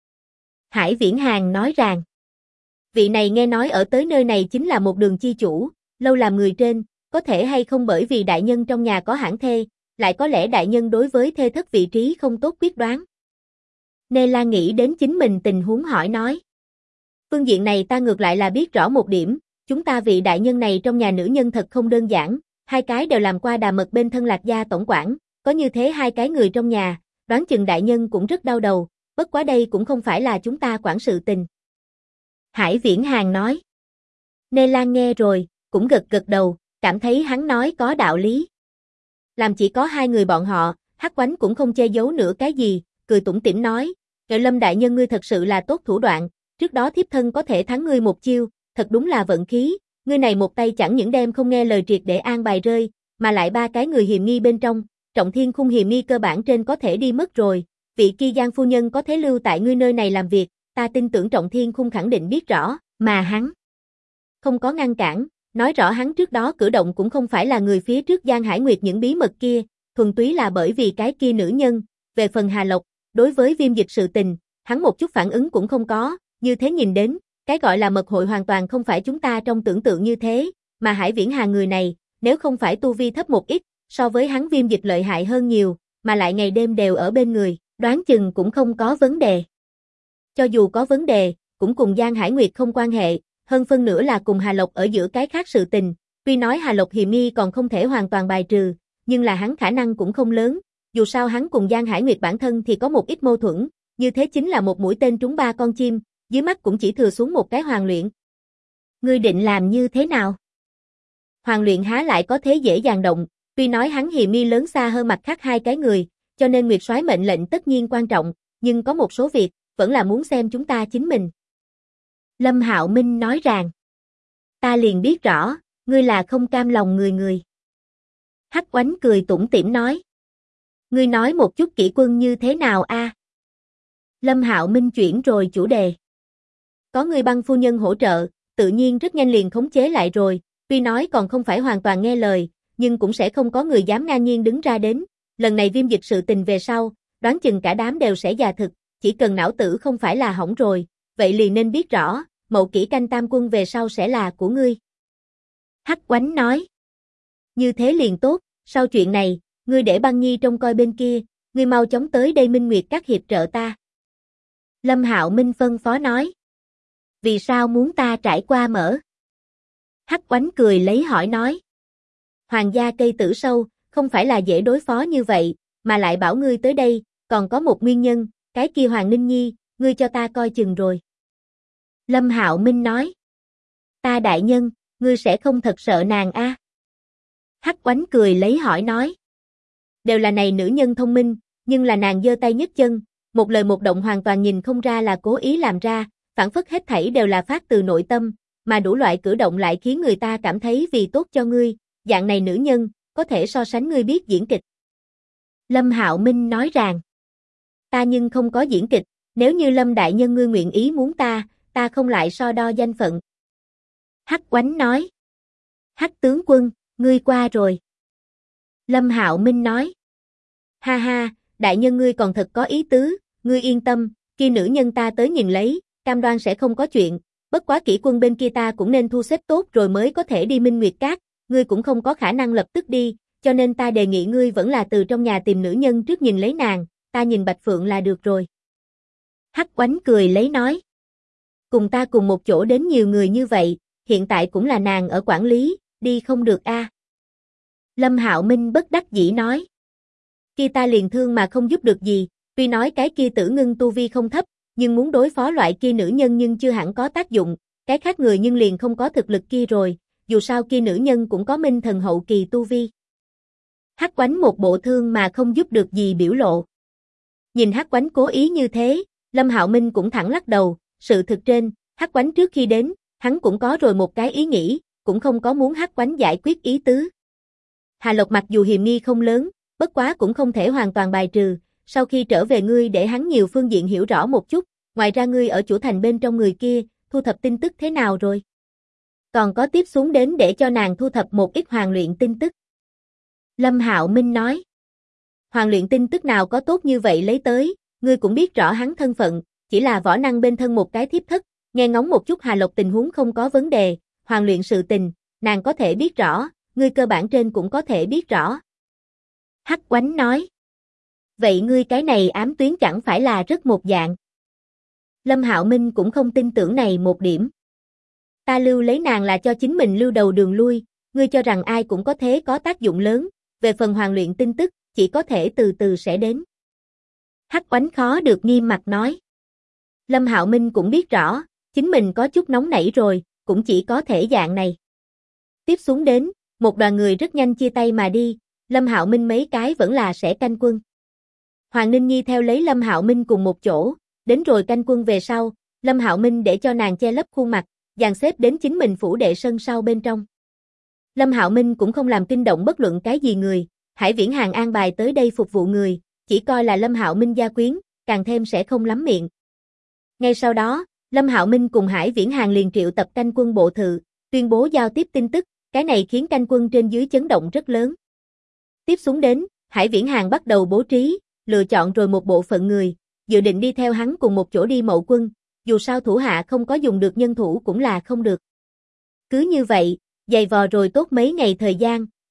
Hải Viễn Hàn nói rằng, vị này nghe nói ở tới nơi này chính là một đường chi chủ, lâu làm người trên, có thể hay không bởi vì đại nhân trong nhà có hãn thê, lại có lẽ đại nhân đối với thê thất vị trí không tốt quyết đoán. Nê Lan nghĩ đến chính mình tình huống hỏi nói. Phương diện này ta ngược lại là biết rõ một điểm, chúng ta vị đại nhân này trong nhà nữ nhân thật không đơn giản, hai cái đều làm qua đà mật bên thân Lạc gia tổng quản, có như thế hai cái người trong nhà, đoán chừng đại nhân cũng rất đau đầu, bất quá đây cũng không phải là chúng ta quản sự tình. Hải Viễn Hàn nói. Nê Lan nghe rồi, cũng gật gật đầu, cảm thấy hắn nói có đạo lý. Làm chỉ có hai người bọn họ, Hắc Oánh cũng không che giấu nữa cái gì, cười tủm tỉm nói, "Ngợi Lâm đại nhân ngươi thật sự là tốt thủ đoạn, trước đó thiếp thân có thể thắng ngươi một chiêu, thật đúng là vận khí, ngươi này một tay chẳng những đem không nghe lời triệt để an bài rơi, mà lại ba cái người hiềm nghi bên trong, Trọng Thiên Khung hiềm nghi cơ bản trên có thể đi mất rồi, vị kia Giang phu nhân có thể lưu tại ngươi nơi này làm việc, ta tin tưởng Trọng Thiên Khung khẳng định biết rõ, mà hắn không có ngăn cản, nói rõ hắn trước đó cử động cũng không phải là người phía trước Giang Hải Nguyệt những bí mật kia, thuần túy là bởi vì cái kia nữ nhân, về phần Hà Lộc, đối với Viêm Dịch sự tình, hắn một chút phản ứng cũng không có, như thế nhìn đến, cái gọi là mật hội hoàn toàn không phải chúng ta trong tưởng tượng như thế, mà Hải Viễn Hà người này, nếu không phải tu vi thấp một ít, so với hắn Viêm Dịch lợi hại hơn nhiều, mà lại ngày đêm đều ở bên người, đoán chừng cũng không có vấn đề. Cho dù có vấn đề, cũng cùng Giang Hải Nguyệt không quan hệ, hơn phân nửa là cùng Hà Lộc ở giữa cái khác sự tình, tuy nói Hà Lộc hiềm nghi còn không thể hoàn toàn bài trừ, nhưng là hắn khả năng cũng không lớn, dù sao hắn cùng Giang Hải Nguyệt bản thân thì có một ít mâu thuẫn, như thế chính là một mũi tên trúng 3 con chim, dưới mắt cũng chỉ thừa xuống một cái Hoàng Luyện. Ngươi định làm như thế nào? Hoàng Luyện há lại có thế dễ dàng động, tuy nói hắn hiềm nghi lớn xa hơn mặt khác 2 cái người, cho nên Nguyệt Soái mệnh lệnh tất nhiên quan trọng, nhưng có một số việc, vẫn là muốn xem chúng ta chính mình. Lâm Hạo Minh nói rằng, ta liền biết rõ, ngươi là không cam lòng người. Hắc Oánh cười tủm tỉm nói, ngươi nói một chút kỹ quân như thế nào a? Lâm Hạo Minh chuyển rồi chủ đề. Có người Băng phu nhân hỗ trợ, tự nhiên rất nhanh liền khống chế lại rồi, tuy nói còn không phải hoàn toàn nghe lời, nhưng cũng sẽ không có người dám ngang nhiên đứng ra đến, lần này Viêm Dịch sự tình về sau, đoán chừng cả đám đều sẽ già thực, chỉ cần não tử không phải là hỏng rồi, vậy liền nên biết rõ, Mậu Kỷ Canh Tam quân về sau sẽ là của ngươi. Hắc Oánh nói, như thế liền tốt, sau chuyện này, ngươi để Băng Nhi trông coi bên kia, ngươi mau chóng tới đây Minh Nguyệt Các hiệp trợ ta. Lâm Hạo Minh phân phó nói, vì sao muốn ta trải qua mở? Hắc Oánh cười lấy hỏi nói, Hoàng gia cây tử sâu, không phải là dễ đối phó như vậy, mà lại bảo ngươi tới đây, còn có một nguyên nhân, cái kia Hoàng Ninh Nhi, ngươi cho ta coi chừng rồi. Lâm Hạo Minh nói, ta đại nhân, ngươi sẽ không thật sợ nàng a? Hắc Oánh cười lấy hỏi nói, đều là này nữ nhân thông minh, nhưng là nàng giơ tay nhấc chân, một lời một động hoàn toàn nhìn không ra là cố ý làm ra, phản phất hết thảy đều là phát từ nội tâm, mà đủ loại cử động lại khiến người ta cảm thấy vì tốt cho ngươi, dạng này nữ nhân, có thể so sánh ngươi biết diễn kịch. Lâm Hạo Minh nói rằng, ta nhưng không có diễn kịch, nếu như Lâm đại nhân ngươi nguyện ý muốn ta không lại so đo danh phận. Hắc Oánh nói, Hắc tướng quân, ngươi qua rồi. Lâm Hạo Minh nói, ha ha, đại nhân ngươi còn thật có ý tứ, ngươi yên tâm, kia nữ nhân ta tới nhìn lấy, cam đoan sẽ không có chuyện, bất quá kỹ quân bên kia ta cũng nên thu xếp tốt rồi mới có thể đi Minh Nguyệt Các, ngươi cũng không có khả năng lập tức đi, cho nên ta đề nghị ngươi vẫn là từ trong nhà tìm nữ nhân trước nhìn lấy nàng, ta nhìn Bạch Phượng là được rồi. Hắc Oánh cười lấy nói, cùng ta cùng một chỗ đến nhiều người như vậy, hiện tại cũng là nàng ở quản lý, đi không được a. Lâm Hạo Minh bất đắc dĩ nói, kia ta liền thương mà không giúp được gì, tuy nói cái kia Tử Ngưng tu vi không thấp, nhưng muốn đối phó loại kia nữ nhân nhưng chưa hẳn có tác dụng, cái khác người nhưng liền không có thực lực kia rồi, dù sao kia nữ nhân cũng có minh thần hậu kỳ tu vi. Hắc Oánh một bộ thương mà không giúp được gì biểu lộ. Nhìn Hắc Oánh cố ý như thế, Lâm Hạo Minh cũng thẳng lắc đầu, sự thực trên, Hắc Oánh trước khi đến, hắn cũng có rồi một cái ý nghĩ, cũng không có muốn Hắc Oánh giải quyết ý tứ. Hà Lộc mặc dù hiềm nghi không lớn, bất quá cũng không thể hoàn toàn bài trừ, sau khi trở về ngươi để hắn nhiều phương diện hiểu rõ một chút, ngoài ra ngươi ở chủ thành bên trong người kia, thu thập tin tức thế nào rồi? Còn có tiếp xuống đến để cho nàng thu thập một ít Hoàng Luyện tin tức. Lâm Hạo Minh nói, Hoàng Luyện tin tức nào có tốt như vậy lấy tới, ngươi cũng biết rõ hắn thân phận, chỉ là võ năng bên thân một cái thiếp thất, nghe ngóng một chút Hà Lộc tình huống không có vấn đề, Hoàng Luyện sự tình, nàng có thể biết rõ, ngươi cơ bản trên cũng có thể biết rõ. Hắc Oánh nói, vậy ngươi cái này ám tuyến chẳng phải là rất một dạng. Lâm Hạo Minh cũng không tin tưởng này một điểm. Ta lưu lấy nàng là cho chính mình lưu đầu đường lui, ngươi cho rằng ai cũng có thế có tác dụng lớn, về phần Hoàng Luyện tin tức, chỉ có thể từ từ sẽ đến. Hắc Oánh khó được nghiêm mặt nói. Lâm Hạo Minh cũng biết rõ, chính mình có chút nóng nảy rồi, cũng chỉ có thể dạng này. Tiếp xuống đến, một đoàn người rất nhanh chia tay mà đi, Lâm Hạo Minh mấy cái vẫn là sẽ canh quân. Hoàng Ninh Nhi theo lấy Lâm Hạo Minh cùng một chỗ, đến rồi canh quân về sau, Lâm Hạo Minh để cho nàng che lấp khuôn mặt, dàn xếp đến chính mình phủ đệ sân sau bên trong. Lâm Hạo Minh cũng không làm kinh động bất luận cái gì người, Hải Viễn Hàng an bài tới đây phục vụ người, chỉ coi là Lâm Hạo Minh gia quyến, càng thêm sẽ không lắm miệng. Ngay sau đó, Lâm Hạo Minh cùng Hải Viễn Hàng liền triệu tập canh quân bộ thự, tuyên bố giao tiếp tin tức, cái này khiến canh quân trên dưới chấn động rất lớn. Tiếp xuống đến, Hải Viễn Hàng bắt đầu bố trí, lựa chọn rồi một bộ phận người, dự định đi theo hắn cùng một chỗ đi Mậu quân, dù sao thủ hạ không có dùng được nhân thủ cũng là không được. Cứ như vậy, dày vò rồi tốt mấy ngày thời gian,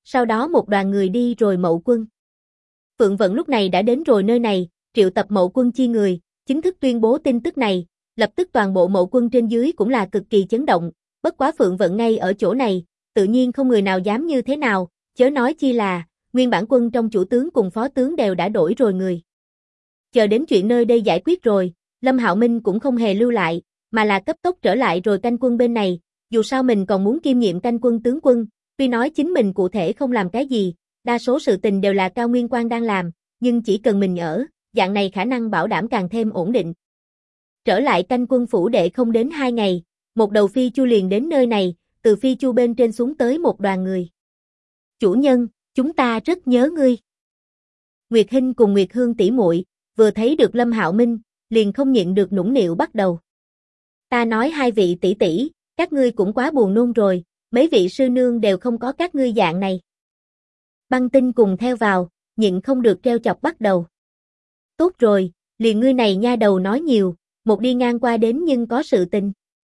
sau đó một đoàn người đi rồi Mậu Quân. Phượng Vận lúc này đã đến rồi nơi này, triệu tập Mậu Quân chi người, chính thức tuyên bố tin tức này, lập tức toàn bộ Mậu Quân trên dưới cũng là cực kỳ chấn động, bất quá Phượng Vận ngay ở chỗ này, tự nhiên không người nào dám như thế nào, chớ nói chi là, nguyên bản quân trong chủ tướng cùng phó tướng đều đã đổi rồi người. Chờ đến chuyện nơi đây giải quyết rồi, Lâm Hạo Minh cũng không hề lưu lại, mà là cấp tốc trở lại rồi canh quân bên này, dù sao mình còn muốn kiêm nhiệm canh quân tướng quân, tuy nói chính mình cụ thể không làm cái gì, đa số sự tình đều là Cao Nguyên Quang đang làm, nhưng chỉ cần mình ở, dạng này khả năng bảo đảm càng thêm ổn định. Trở lại canh quân phủ đệ không đến 2 ngày, một đầu phi chu liền đến nơi này, từ phi chu bên trên xuống tới một đoàn người. Chủ nhân, chúng ta rất nhớ ngươi. Nguyệt Hinh cùng Nguyệt Hương tỷ muội vừa thấy được Lâm Hạo Minh, liền không nhịn được nũng nịu bắt đầu. Ta nói hai vị tỷ tỷ, các ngươi cũng quá buồn nôn rồi, mấy vị sư nương đều không có các ngươi dạng này. Băng Tinh cùng theo vào, nhịn không được treo chọc bắt đầu. Tốt rồi, liền ngươi này nha đầu nói nhiều, một đi ngang qua đến nhưng có sự tình.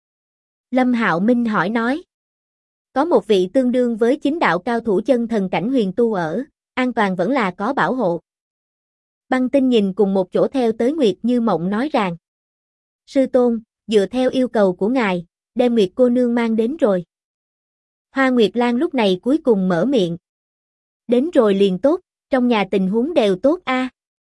Lâm Hạo Minh hỏi nói. Có một vị tương đương với chính đạo cao thủ chân thần cảnh huyền tu ở, an toàn vẫn là có bảo hộ. Băng Tinh nhìn cùng một chỗ theo tới Nguyệt Như Mộng nói rằng. Sư tôn, dựa theo yêu cầu của ngài, đem Nguyệt cô nương mang đến rồi. Hoa Nguyệt Lan lúc này cuối cùng mở miệng. Đến rồi liền tốt, trong nhà tình huống đều tốt a.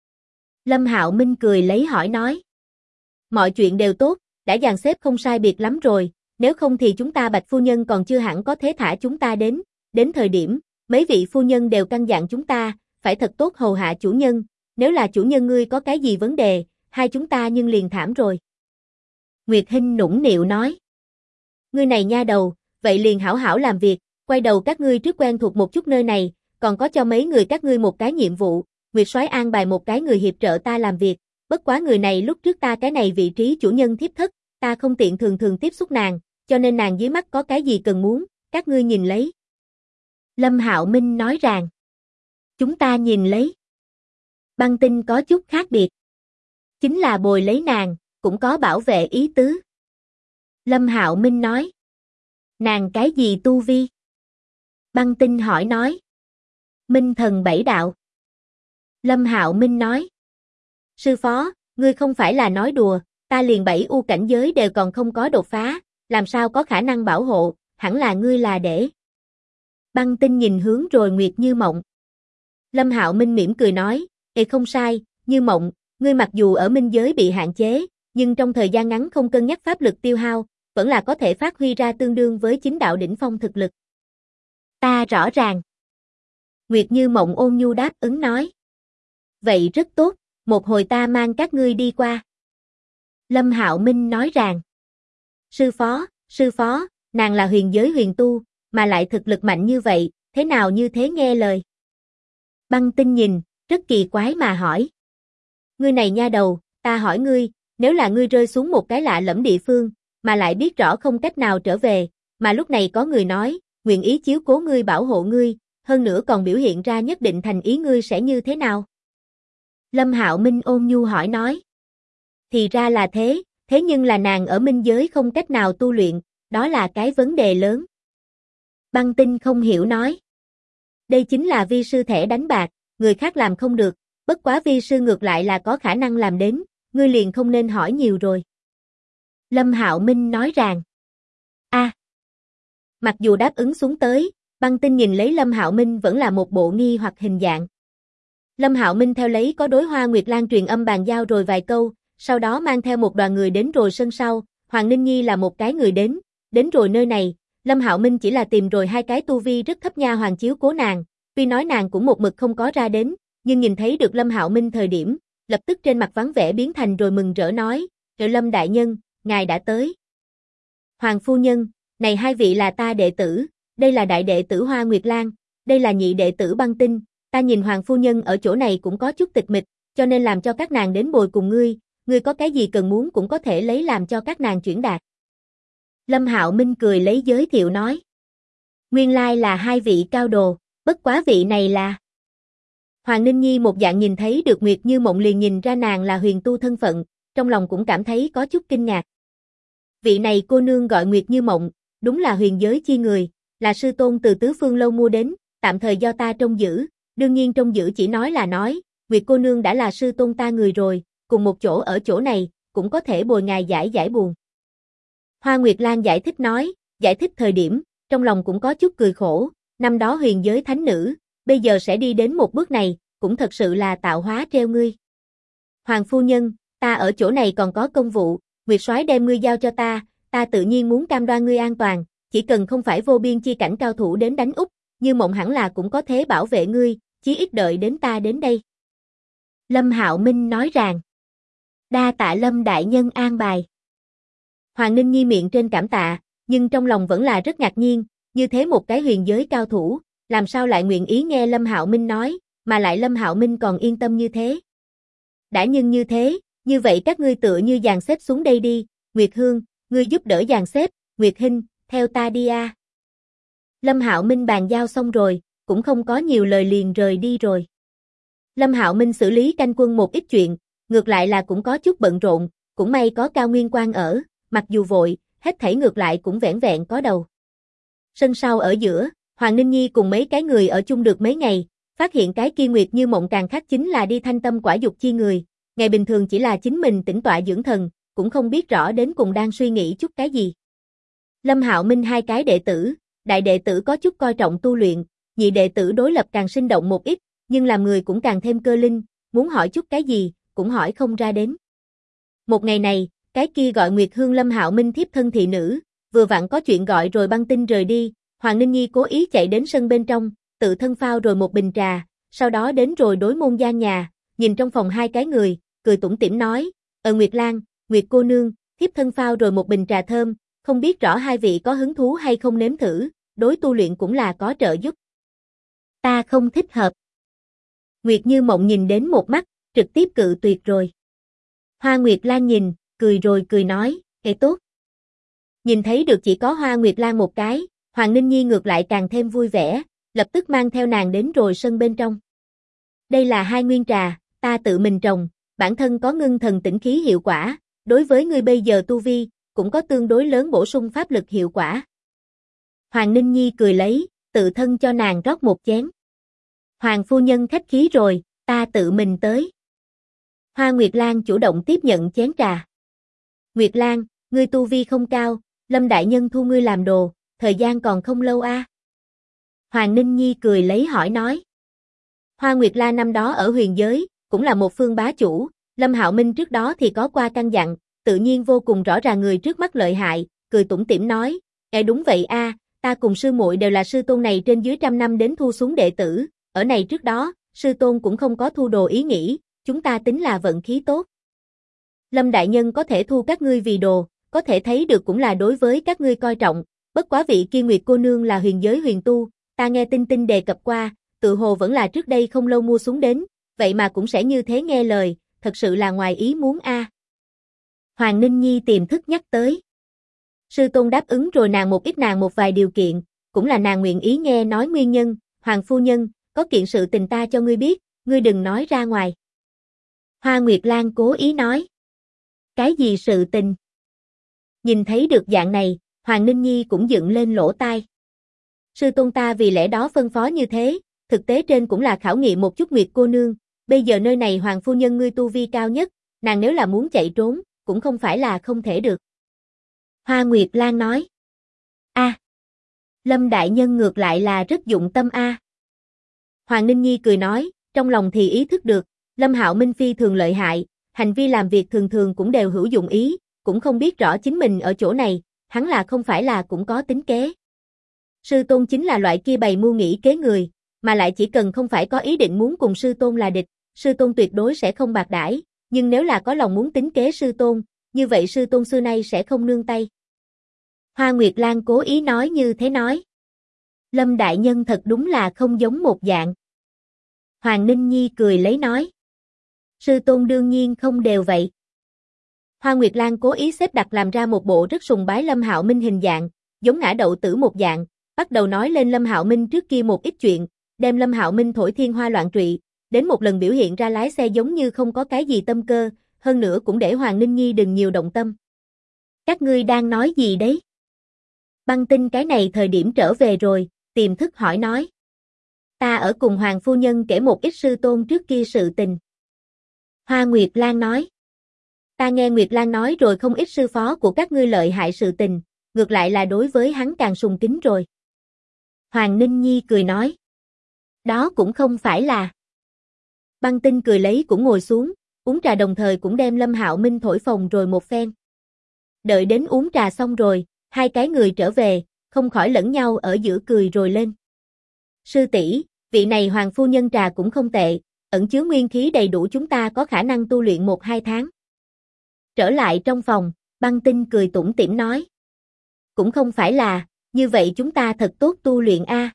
Lâm Hạo Minh cười lấy hỏi nói. Mọi chuyện đều tốt, đã dàn xếp không sai biệt lắm rồi, nếu không thì chúng ta Bạch phu nhân còn chưa hẳn có thế thả chúng ta đến thời điểm, mấy vị phu nhân đều căn dặn chúng ta, phải thật tốt hầu hạ chủ nhân, nếu là chủ nhân ngươi có cái gì vấn đề, hai chúng ta nhưng liền thảm rồi. Nguyệt Hinh nũng nịu nói. Ngươi này nha đầu, vậy liền hảo hảo làm việc, quay đầu các ngươi trước quen thuộc một chút nơi này, còn có cho mấy người các ngươi một cái nhiệm vụ, Nguyệt soái an bài một cái người hiệp trợ ta làm việc, bất quá người này lúc trước ta cái này vị trí chủ nhân thiếp thất, ta không tiện thường thường tiếp xúc nàng, cho nên nàng dưới mắt có cái gì cần muốn, các ngươi nhìn lấy. Lâm Hạo Minh nói rằng, chúng ta nhìn lấy. Băng Tinh có chút khác biệt. Chính là bồi lấy nàng, cũng có bảo vệ ý tứ. Lâm Hạo Minh nói. Nàng cái gì tu vi? Băng Tinh hỏi nói. Minh thần 7 đạo. Lâm Hạo Minh nói. Sư phó, ngươi không phải là nói đùa, ta liền 7 u cảnh giới đều còn không có đột phá, làm sao có khả năng bảo hộ, hẳn là ngươi là để. Băng Tinh nhìn hướng rồi Nguyệt Như Mộng. Lâm Hạo Minh mỉm cười nói, không sai, Như Mộng, ngươi mặc dù ở minh giới bị hạn chế, nhưng trong thời gian ngắn không cân nhắc pháp lực tiêu hao, vẫn là có thể phát huy ra tương đương với chính đạo đỉnh phong thực lực. Ta rõ ràng. Nguyệt Như Mộng ôn nhu đáp ứng nói. Vậy rất tốt, một hồi ta mang các ngươi đi qua. Lâm Hạo Minh nói rằng. Sư phó, nàng là huyền giới huyền tu, mà lại thực lực mạnh như vậy, thế nào như thế nghe lời. Băng Tinh nhìn, rất kỳ quái mà hỏi. Ngươi này nha đầu, ta hỏi ngươi, nếu là ngươi rơi xuống một cái lạ lẫm địa phương, mà lại biết rõ không cách nào trở về, mà lúc này có người nói, nguyện ý chiếu cố ngươi bảo hộ ngươi, hơn nữa còn biểu hiện ra nhất định thành ý ngươi sẽ như thế nào? Lâm Hạo Minh ôn nhu hỏi nói. Thì ra là thế, thế nhưng là nàng ở minh giới không cách nào tu luyện, đó là cái vấn đề lớn. Băng Tinh không hiểu nói. Đây chính là vi sư thẻ đánh bạc, người khác làm không được, bất quá vi sư ngược lại là có khả năng làm đến, ngươi liền không nên hỏi nhiều rồi. Lâm Hạo Minh nói rằng. Mặc dù đáp ứng xuống tới, Băng Tinh nhìn lấy Lâm Hạo Minh vẫn là một bộ nghi hoặc hình dạng. Lâm Hạo Minh theo lấy có đối Hoa Nguyệt Lan truyền âm bàn giao rồi vài câu, sau đó mang theo một đoàn người đến rồi sân sau, Hoàng Ninh Nhi là một cái người đến rồi nơi này, Lâm Hạo Minh chỉ là tìm rồi hai cái tu vi rất thấp nha hoàn chiếu cố nàng, tuy nói nàng cũng một mực không có ra đến, nhưng nhìn thấy được Lâm Hạo Minh thời điểm, lập tức trên mặt vắng vẻ biến thành rồi mừng rỡ nói, Lâm đại nhân, ngài đã tới. Hoàng phu nhân, này hai vị là ta đệ tử, đây là đại đệ tử Hoa Nguyệt Lan, đây là nhị đệ tử Băng Tinh, ta nhìn Hoàng phu nhân ở chỗ này cũng có chút tịch mịch, cho nên làm cho các nàng đến bồi cùng ngươi có cái gì cần muốn cũng có thể lấy làm cho các nàng chuyển đạt. Lâm Hạo Minh cười lấy giới thiệu nói. Nguyên lai là hai vị cao đồ, bất quá vị này là. Hoàng Ninh Nhi một dạng nhìn thấy được Nguyệt Như Mộng liền nhìn ra nàng là huyền tu thân phận, trong lòng cũng cảm thấy có chút kinh ngạc. Vị này cô nương gọi Nguyệt Như Mộng, đúng là huyền giới chi người, là sư tôn từ tứ phương lâu mua đến, tạm thời do ta trông giữ, đương nhiên trông giữ chỉ nói là nói, Nguyệt cô nương đã là sư tôn ta người rồi, cùng một chỗ ở chỗ này, cũng có thể bồi ngài giải giải buồn. Hoa Nguyệt Lan giải thích nói, giải thích thời điểm, trong lòng cũng có chút cười khổ, năm đó huyền giới thánh nữ, bây giờ sẽ đi đến một bước này, cũng thật sự là tạo hóa treo ngươi. Hoàng phu nhân, ta ở chỗ này còn có công vụ, Nguyệt soái đem ngươi giao cho ta tự nhiên muốn cam đoan ngươi an toàn, chỉ cần không phải vô biên chi cảnh cao thủ đến đánh úp, Như Mộng hẳn là cũng có thể bảo vệ ngươi, chí ít đợi đến ta đến đây. Lâm Hạo Minh nói rằng, đa tạ Lâm đại nhân an bài. Hoàng Ninh Nhi miệng trên cảm tạ, nhưng trong lòng vẫn là rất ngạc nhiên, như thế một cái huyền giới cao thủ, làm sao lại nguyện ý nghe Lâm Hạo Minh nói, mà lại Lâm Hạo Minh còn yên tâm như thế. Đã nhưng như thế, như vậy các ngươi tựa như dàn xếp xuống đây đi, Nguyệt Hương, ngươi giúp đỡ dàn xếp, Nguyệt Hinh, theo ta đi a. Lâm Hạo Minh bàn giao xong rồi, cũng không có nhiều lời liền rời đi rồi. Lâm Hạo Minh xử lý canh quân một ít chuyện, ngược lại là cũng có chút bận rộn, cũng may có Cao Nguyên Quan ở, mặc dù vội, hết thảy ngược lại cũng vẻn vẹn có đầu. Sân sau ở giữa, Hoàng Ninh Nhi cùng mấy cái người ở chung được mấy ngày, phát hiện cái kia Nguyệt Như Mộng càng khác chính là đi thanh tâm quả dục chi người, ngày bình thường chỉ là chính mình tĩnh tọa dưỡng thần, cũng không biết rõ đến cùng đang suy nghĩ chút cái gì. Lâm Hạo Minh hai cái đệ tử, đại đệ tử có chút coi trọng tu luyện, nhị đệ tử đối lập càng sinh động một ít, nhưng làm người cũng càng thêm cơ linh, muốn hỏi chút cái gì, cũng hỏi không ra đến. Một ngày này, cái kia gọi Nguyệt Hương Lâm Hạo Minh thiếp thân thị nữ, vừa vặn có chuyện gọi rồi băng tin rời đi, Hoàng Ninh Nhi cố ý chạy đến sân bên trong, tự thân phao rồi một bình trà, sau đó đến rồi đối môn gian nhà, nhìn trong phòng hai cái người, cười tủm tỉm nói, Nguyệt Lan, Nguyệt cô nương, thiếp thân phao rồi một bình trà thơm, không biết rõ hai vị có hứng thú hay không nếm thử, đối tu luyện cũng là có trợ giúp. Ta không thích hợp. Nguyệt Như Mộng nhìn đến một mắt, trực tiếp cự tuyệt rồi. Hoa Nguyệt Lan nhìn, cười rồi cười nói, tốt. Nhìn thấy được chỉ có Hoa Nguyệt Lan một cái, Hoàng Ninh Nhi ngược lại càng thêm vui vẻ, lập tức mang theo nàng đến rồi sân bên trong. Đây là hai nguyên trà, ta tự mình trồng, bản thân có ngưng thần tĩnh khí hiệu quả, đối với ngươi bây giờ tu vi, cũng có tương đối lớn bổ sung pháp lực hiệu quả. Hoàng Ninh Nhi cười lấy, tự thân cho nàng rót một chén. Hoàng phu nhân khách khí rồi, ta tự mình tới. Hoa Nguyệt Lan chủ động tiếp nhận chén trà. Nguyệt Lan, ngươi tu vi không cao, Lâm đại nhân thu ngươi làm đồ, thời gian còn không lâu a. Hoàng Ninh Nhi cười lấy hỏi nói. Hoa Nguyệt Lan năm đó ở huyền giới, cũng là một phương bá chủ, Lâm Hạo Minh trước đó thì có qua căn dặn, tự nhiên vô cùng rõ ràng người trước mắt lợi hại, cười tủm tỉm nói, đúng vậy a, ta cùng sư muội đều là sư tôn này trên dưới 100 năm đến thu xuống đệ tử, ở này trước đó, sư tôn cũng không có thu đồ ý nghĩ, chúng ta tính là vận khí tốt. Lâm đại nhân có thể thu các ngươi vì đồ, có thể thấy được cũng là đối với các ngươi coi trọng, bất quá vị kia Nguyệt cô nương là huyền giới huyền tu, ta nghe Tinh Tinh đề cập qua, tự hồ vẫn là trước đây không lâu mua xuống đến, vậy mà cũng sẽ như thế nghe lời, thật sự là ngoài ý muốn a. Hoàng Ninh Nhi tiềm thức nhắc tới. Sư tôn đáp ứng rồi nàng một vài điều kiện, cũng là nàng nguyện ý nghe nói nguyên nhân, Hoàng phu nhân, có kiện sự tình ta cho ngươi biết, ngươi đừng nói ra ngoài. Hoa Nguyệt Lan cố ý nói. Cái gì sự tình? Nhìn thấy được dạng này, Hoàng Ninh Nhi cũng dựng lên lỗ tai. Sư tôn ta vì lẽ đó phân phó như thế, thực tế trên cũng là khảo nghiệm một chút Nguyệt cô nương, bây giờ nơi này Hoàng phu nhân ngươi tu vi cao nhất, nàng nếu là muốn chạy trốn, cũng không phải là không thể được. Hoa Nguyệt Lan nói. Lâm đại nhân ngược lại là rất dụng tâm a. Hoàng Ninh Nhi cười nói, trong lòng thì ý thức được, Lâm Hạo Minh phi thường lợi hại, hành vi làm việc thường thường cũng đều hữu dụng ý, cũng không biết rõ chính mình ở chỗ này, hắn là không phải là cũng có tính kế. Sư tôn chính là loại kia bày mưu nghĩ kế người, mà lại chỉ cần không phải có ý định muốn cùng sư tôn là địch, sư tôn tuyệt đối sẽ không bạc đãi, nhưng nếu là có lòng muốn tính kế sư tôn, như vậy sư tôn xưa nay sẽ không nương tay. Hoa Nguyệt Lan cố ý nói như thế nói. Lâm đại nhân thật đúng là không giống một dạng. Hoàng Ninh Nhi cười lấy nói. Sư tôn đương nhiên không đều vậy. Hoa Nguyệt Lan cố ý xếp đặt làm ra một bộ rất sùng bái Lâm Hạo Minh hình dạng, giống ngã đậu tử một dạng, bắt đầu nói lên Lâm Hạo Minh trước kia một ít chuyện, đem Lâm Hạo Minh thổi thiên hoa loạn trụy, đến một lần biểu hiện ra lái xe giống như không có cái gì tâm cơ, hơn nữa cũng để Hoàng Ninh Nhi đừng nhiều động tâm. Các ngươi đang nói gì đấy? Băng Tinh cái này thời điểm trở về rồi, tiềm thức hỏi nói. Ta ở cùng Hoàng phu nhân kể một ít sư tôn trước kia sự tình. Hoa Nguyệt Lan nói. Ta nghe Nguyệt Lan nói rồi không ít sư phó của các ngươi lợi hại sự tình, ngược lại là đối với hắn càng sùng kính rồi. Hoàng Ninh Nhi cười nói. Đó cũng không phải là. Băng Tinh cười lấy cũng ngồi xuống, uống trà đồng thời cũng đem Lâm Hạo Minh thổi phồng rồi một phen. Đợi đến uống trà xong rồi, hai cái người trở về, không khỏi lẫn nhau ở giữa cười rồi lên. Sư tỷ, vị này Hoàng phu nhân trà cũng không tệ, ẩn chứa nguyên khí đầy đủ, chúng ta có khả năng tu luyện 1-2 tháng. Trở lại trong phòng, Băng Tinh cười tủm tỉm nói. Cũng không phải là, như vậy chúng ta thật tốt tu luyện a.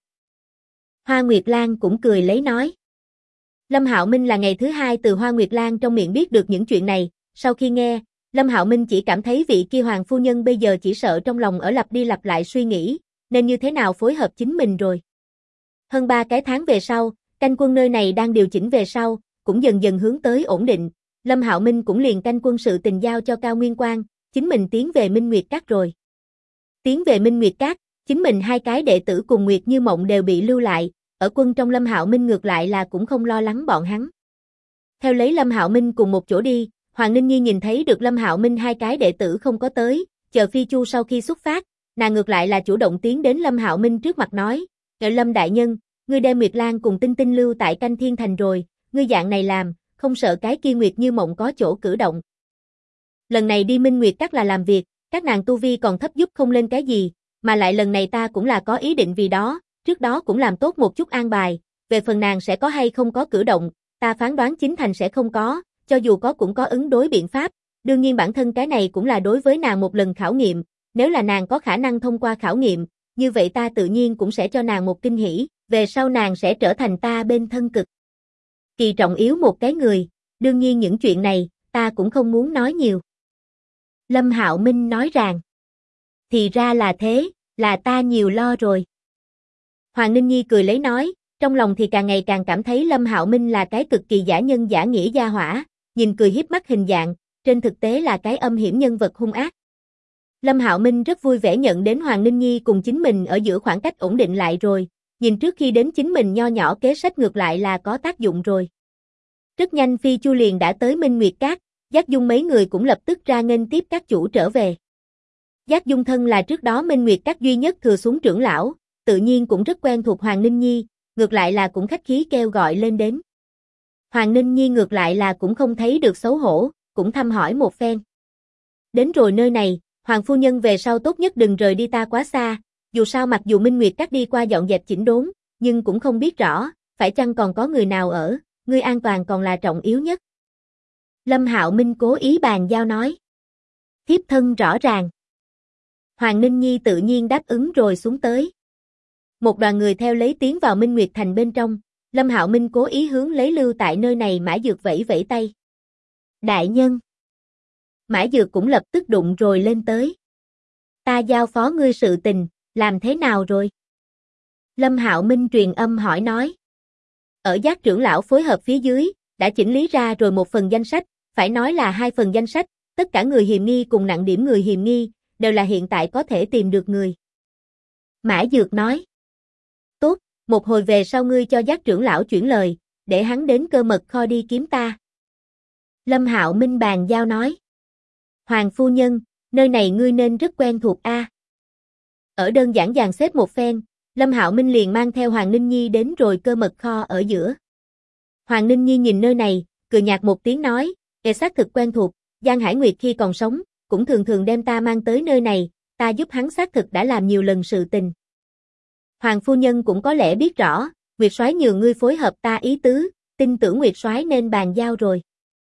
Hoa Nguyệt Lan cũng cười lấy nói. Lâm Hạo Minh là ngày thứ hai từ Hoa Nguyệt Lan trong miệng biết được những chuyện này, sau khi nghe, Lâm Hạo Minh chỉ cảm thấy vị kia Hoàng phu nhân bây giờ chỉ sợ trong lòng ở lặp đi lặp lại suy nghĩ, nên như thế nào phối hợp chính mình rồi. Hơn 3 cái tháng về sau, canh quân nơi này đang điều chỉnh về sau, cũng dần dần hướng tới ổn định, Lâm Hạo Minh cũng liền canh quân sự tình giao cho Cao Nguyên Quang, chính mình tiến về Minh Nguyệt Các rồi. Tiến về Minh Nguyệt Các, chính mình hai cái đệ tử cùng Nguyệt Như Mộng đều bị lưu lại, ở quân trong Lâm Hạo Minh ngược lại là cũng không lo lắng bọn hắn. Theo lấy Lâm Hạo Minh cùng một chỗ đi, Hoàng Ninh Nhi nhìn thấy được Lâm Hạo Minh hai cái đệ tử không có tới, chờ Phi Chu sau khi xuất phát, nàng ngược lại là chủ động tiến đến Lâm Hạo Minh trước mặt nói, Lâm đại nhân, ngươi đem Nguyệt Lan cùng Tinh Tinh lưu tại Canh Thiên Thành rồi, ngươi dạng này làm, không sợ cái kia Nguyệt Như Mộng có chỗ cử động. Lần này đi Minh Nguyệt Các là làm việc, các nàng tu vi còn thấp giúp không lên cái gì, mà lại lần này ta cũng là có ý định vì đó, trước đó cũng làm tốt một chút an bài, về phần nàng sẽ có hay không có cử động, ta phán đoán chính thành sẽ không có, cho dù có cũng có ứng đối biện pháp, đương nhiên bản thân cái này cũng là đối với nàng một lần khảo nghiệm, nếu là nàng có khả năng thông qua khảo nghiệm, như vậy ta tự nhiên cũng sẽ cho nàng một kinh hỉ, về sau nàng sẽ trở thành ta bên thân cực kỳ trọng yếu một cái người, đương nhiên những chuyện này, ta cũng không muốn nói nhiều. Lâm Hạo Minh nói rằng, thì ra là thế, là ta nhiều lo rồi. Hoàng Ninh Nhi cười lấy nói, trong lòng thì càng ngày càng cảm thấy Lâm Hạo Minh là cái cực kỳ giả nhân giả nghĩa gia hỏa, nhìn cười hiếp mắt hình dạng, trên thực tế là cái âm hiểm nhân vật hung ác. Lâm Hạo Minh rất vui vẻ nhận đến Hoàng Ninh Nhi cùng chính mình ở giữa khoảng cách ổn định lại rồi, nhìn trước khi đến chính mình nho nhỏ kế sách ngược lại là có tác dụng rồi. Rất nhanh Phi Chu liền đã tới Minh Nguyệt Các, Giác Dung mấy người cũng lập tức ra nghênh tiếp các chủ trở về. Giác Dung thân là trước đó Minh Nguyệt Các duy nhất thừa xuống trưởng lão, tự nhiên cũng rất quen thuộc Hoàng Ninh Nhi, ngược lại là cũng khách khí kêu gọi lên đến. Hoàng Ninh Nhi ngược lại là cũng không thấy được xấu hổ, cũng thăm hỏi một phen. Đến rồi nơi này, Hoàng phu nhân về sau tốt nhất đừng rời đi ta quá xa, dù sao mặc dù Minh Nguyệt Các đi qua dọn dẹp chỉnh đốn, nhưng cũng không biết rõ, phải chăng còn có người nào ở, ngươi an toàn còn là trọng yếu nhất. Lâm Hạo Minh cố ý bàn giao nói. Thiếp thân rõ ràng. Hoàng Ninh Nhi tự nhiên đáp ứng rồi xuống tới. Một đoàn người theo lấy tiến vào Minh Nguyệt Thành bên trong, Lâm Hạo Minh cố ý hướng lấy lưu tại nơi này Mã Dược vẫy vẫy tay. Đại nhân. Mã Dược cũng lập tức đụng rồi lên tới. Ta giao phó ngươi sự tình, làm thế nào rồi? Lâm Hạo Minh truyền âm hỏi nói. Ở Giác trưởng lão phối hợp phía dưới, đã chỉnh lý ra rồi một phần danh sách, phải nói là 2 phần danh sách, tất cả người hiềm nghi cùng nặng điểm người hiềm nghi, đều là hiện tại có thể tìm được người. Mã Dược nói. Tốt, một hồi về sau ngươi cho Giác trưởng lão chuyển lời, để hắn đến Cơ Mật Kho đi kiếm ta. Lâm Hạo Minh bàn giao nói. Hoàng phu nhân, nơi này ngươi nên rất quen thuộc a. Ở đơn giản dàn xếp một phen, Lâm Hạo Minh liền mang theo Hoàng Ninh Nhi đến rồi Cơ Mật Kho ở giữa. Hoàng Ninh Nhi nhìn nơi này, cười nhạt một tiếng nói, xác thực quen thuộc, Giang Hải Nguyệt khi còn sống, cũng thường thường đem ta mang tới nơi này, ta giúp hắn xác thực đã làm nhiều lần sự tình. Hoàng phu nhân cũng có lẽ biết rõ, Nguyệt soái nhường ngươi phối hợp ta ý tứ, tin tưởng Nguyệt soái nên bàn giao rồi.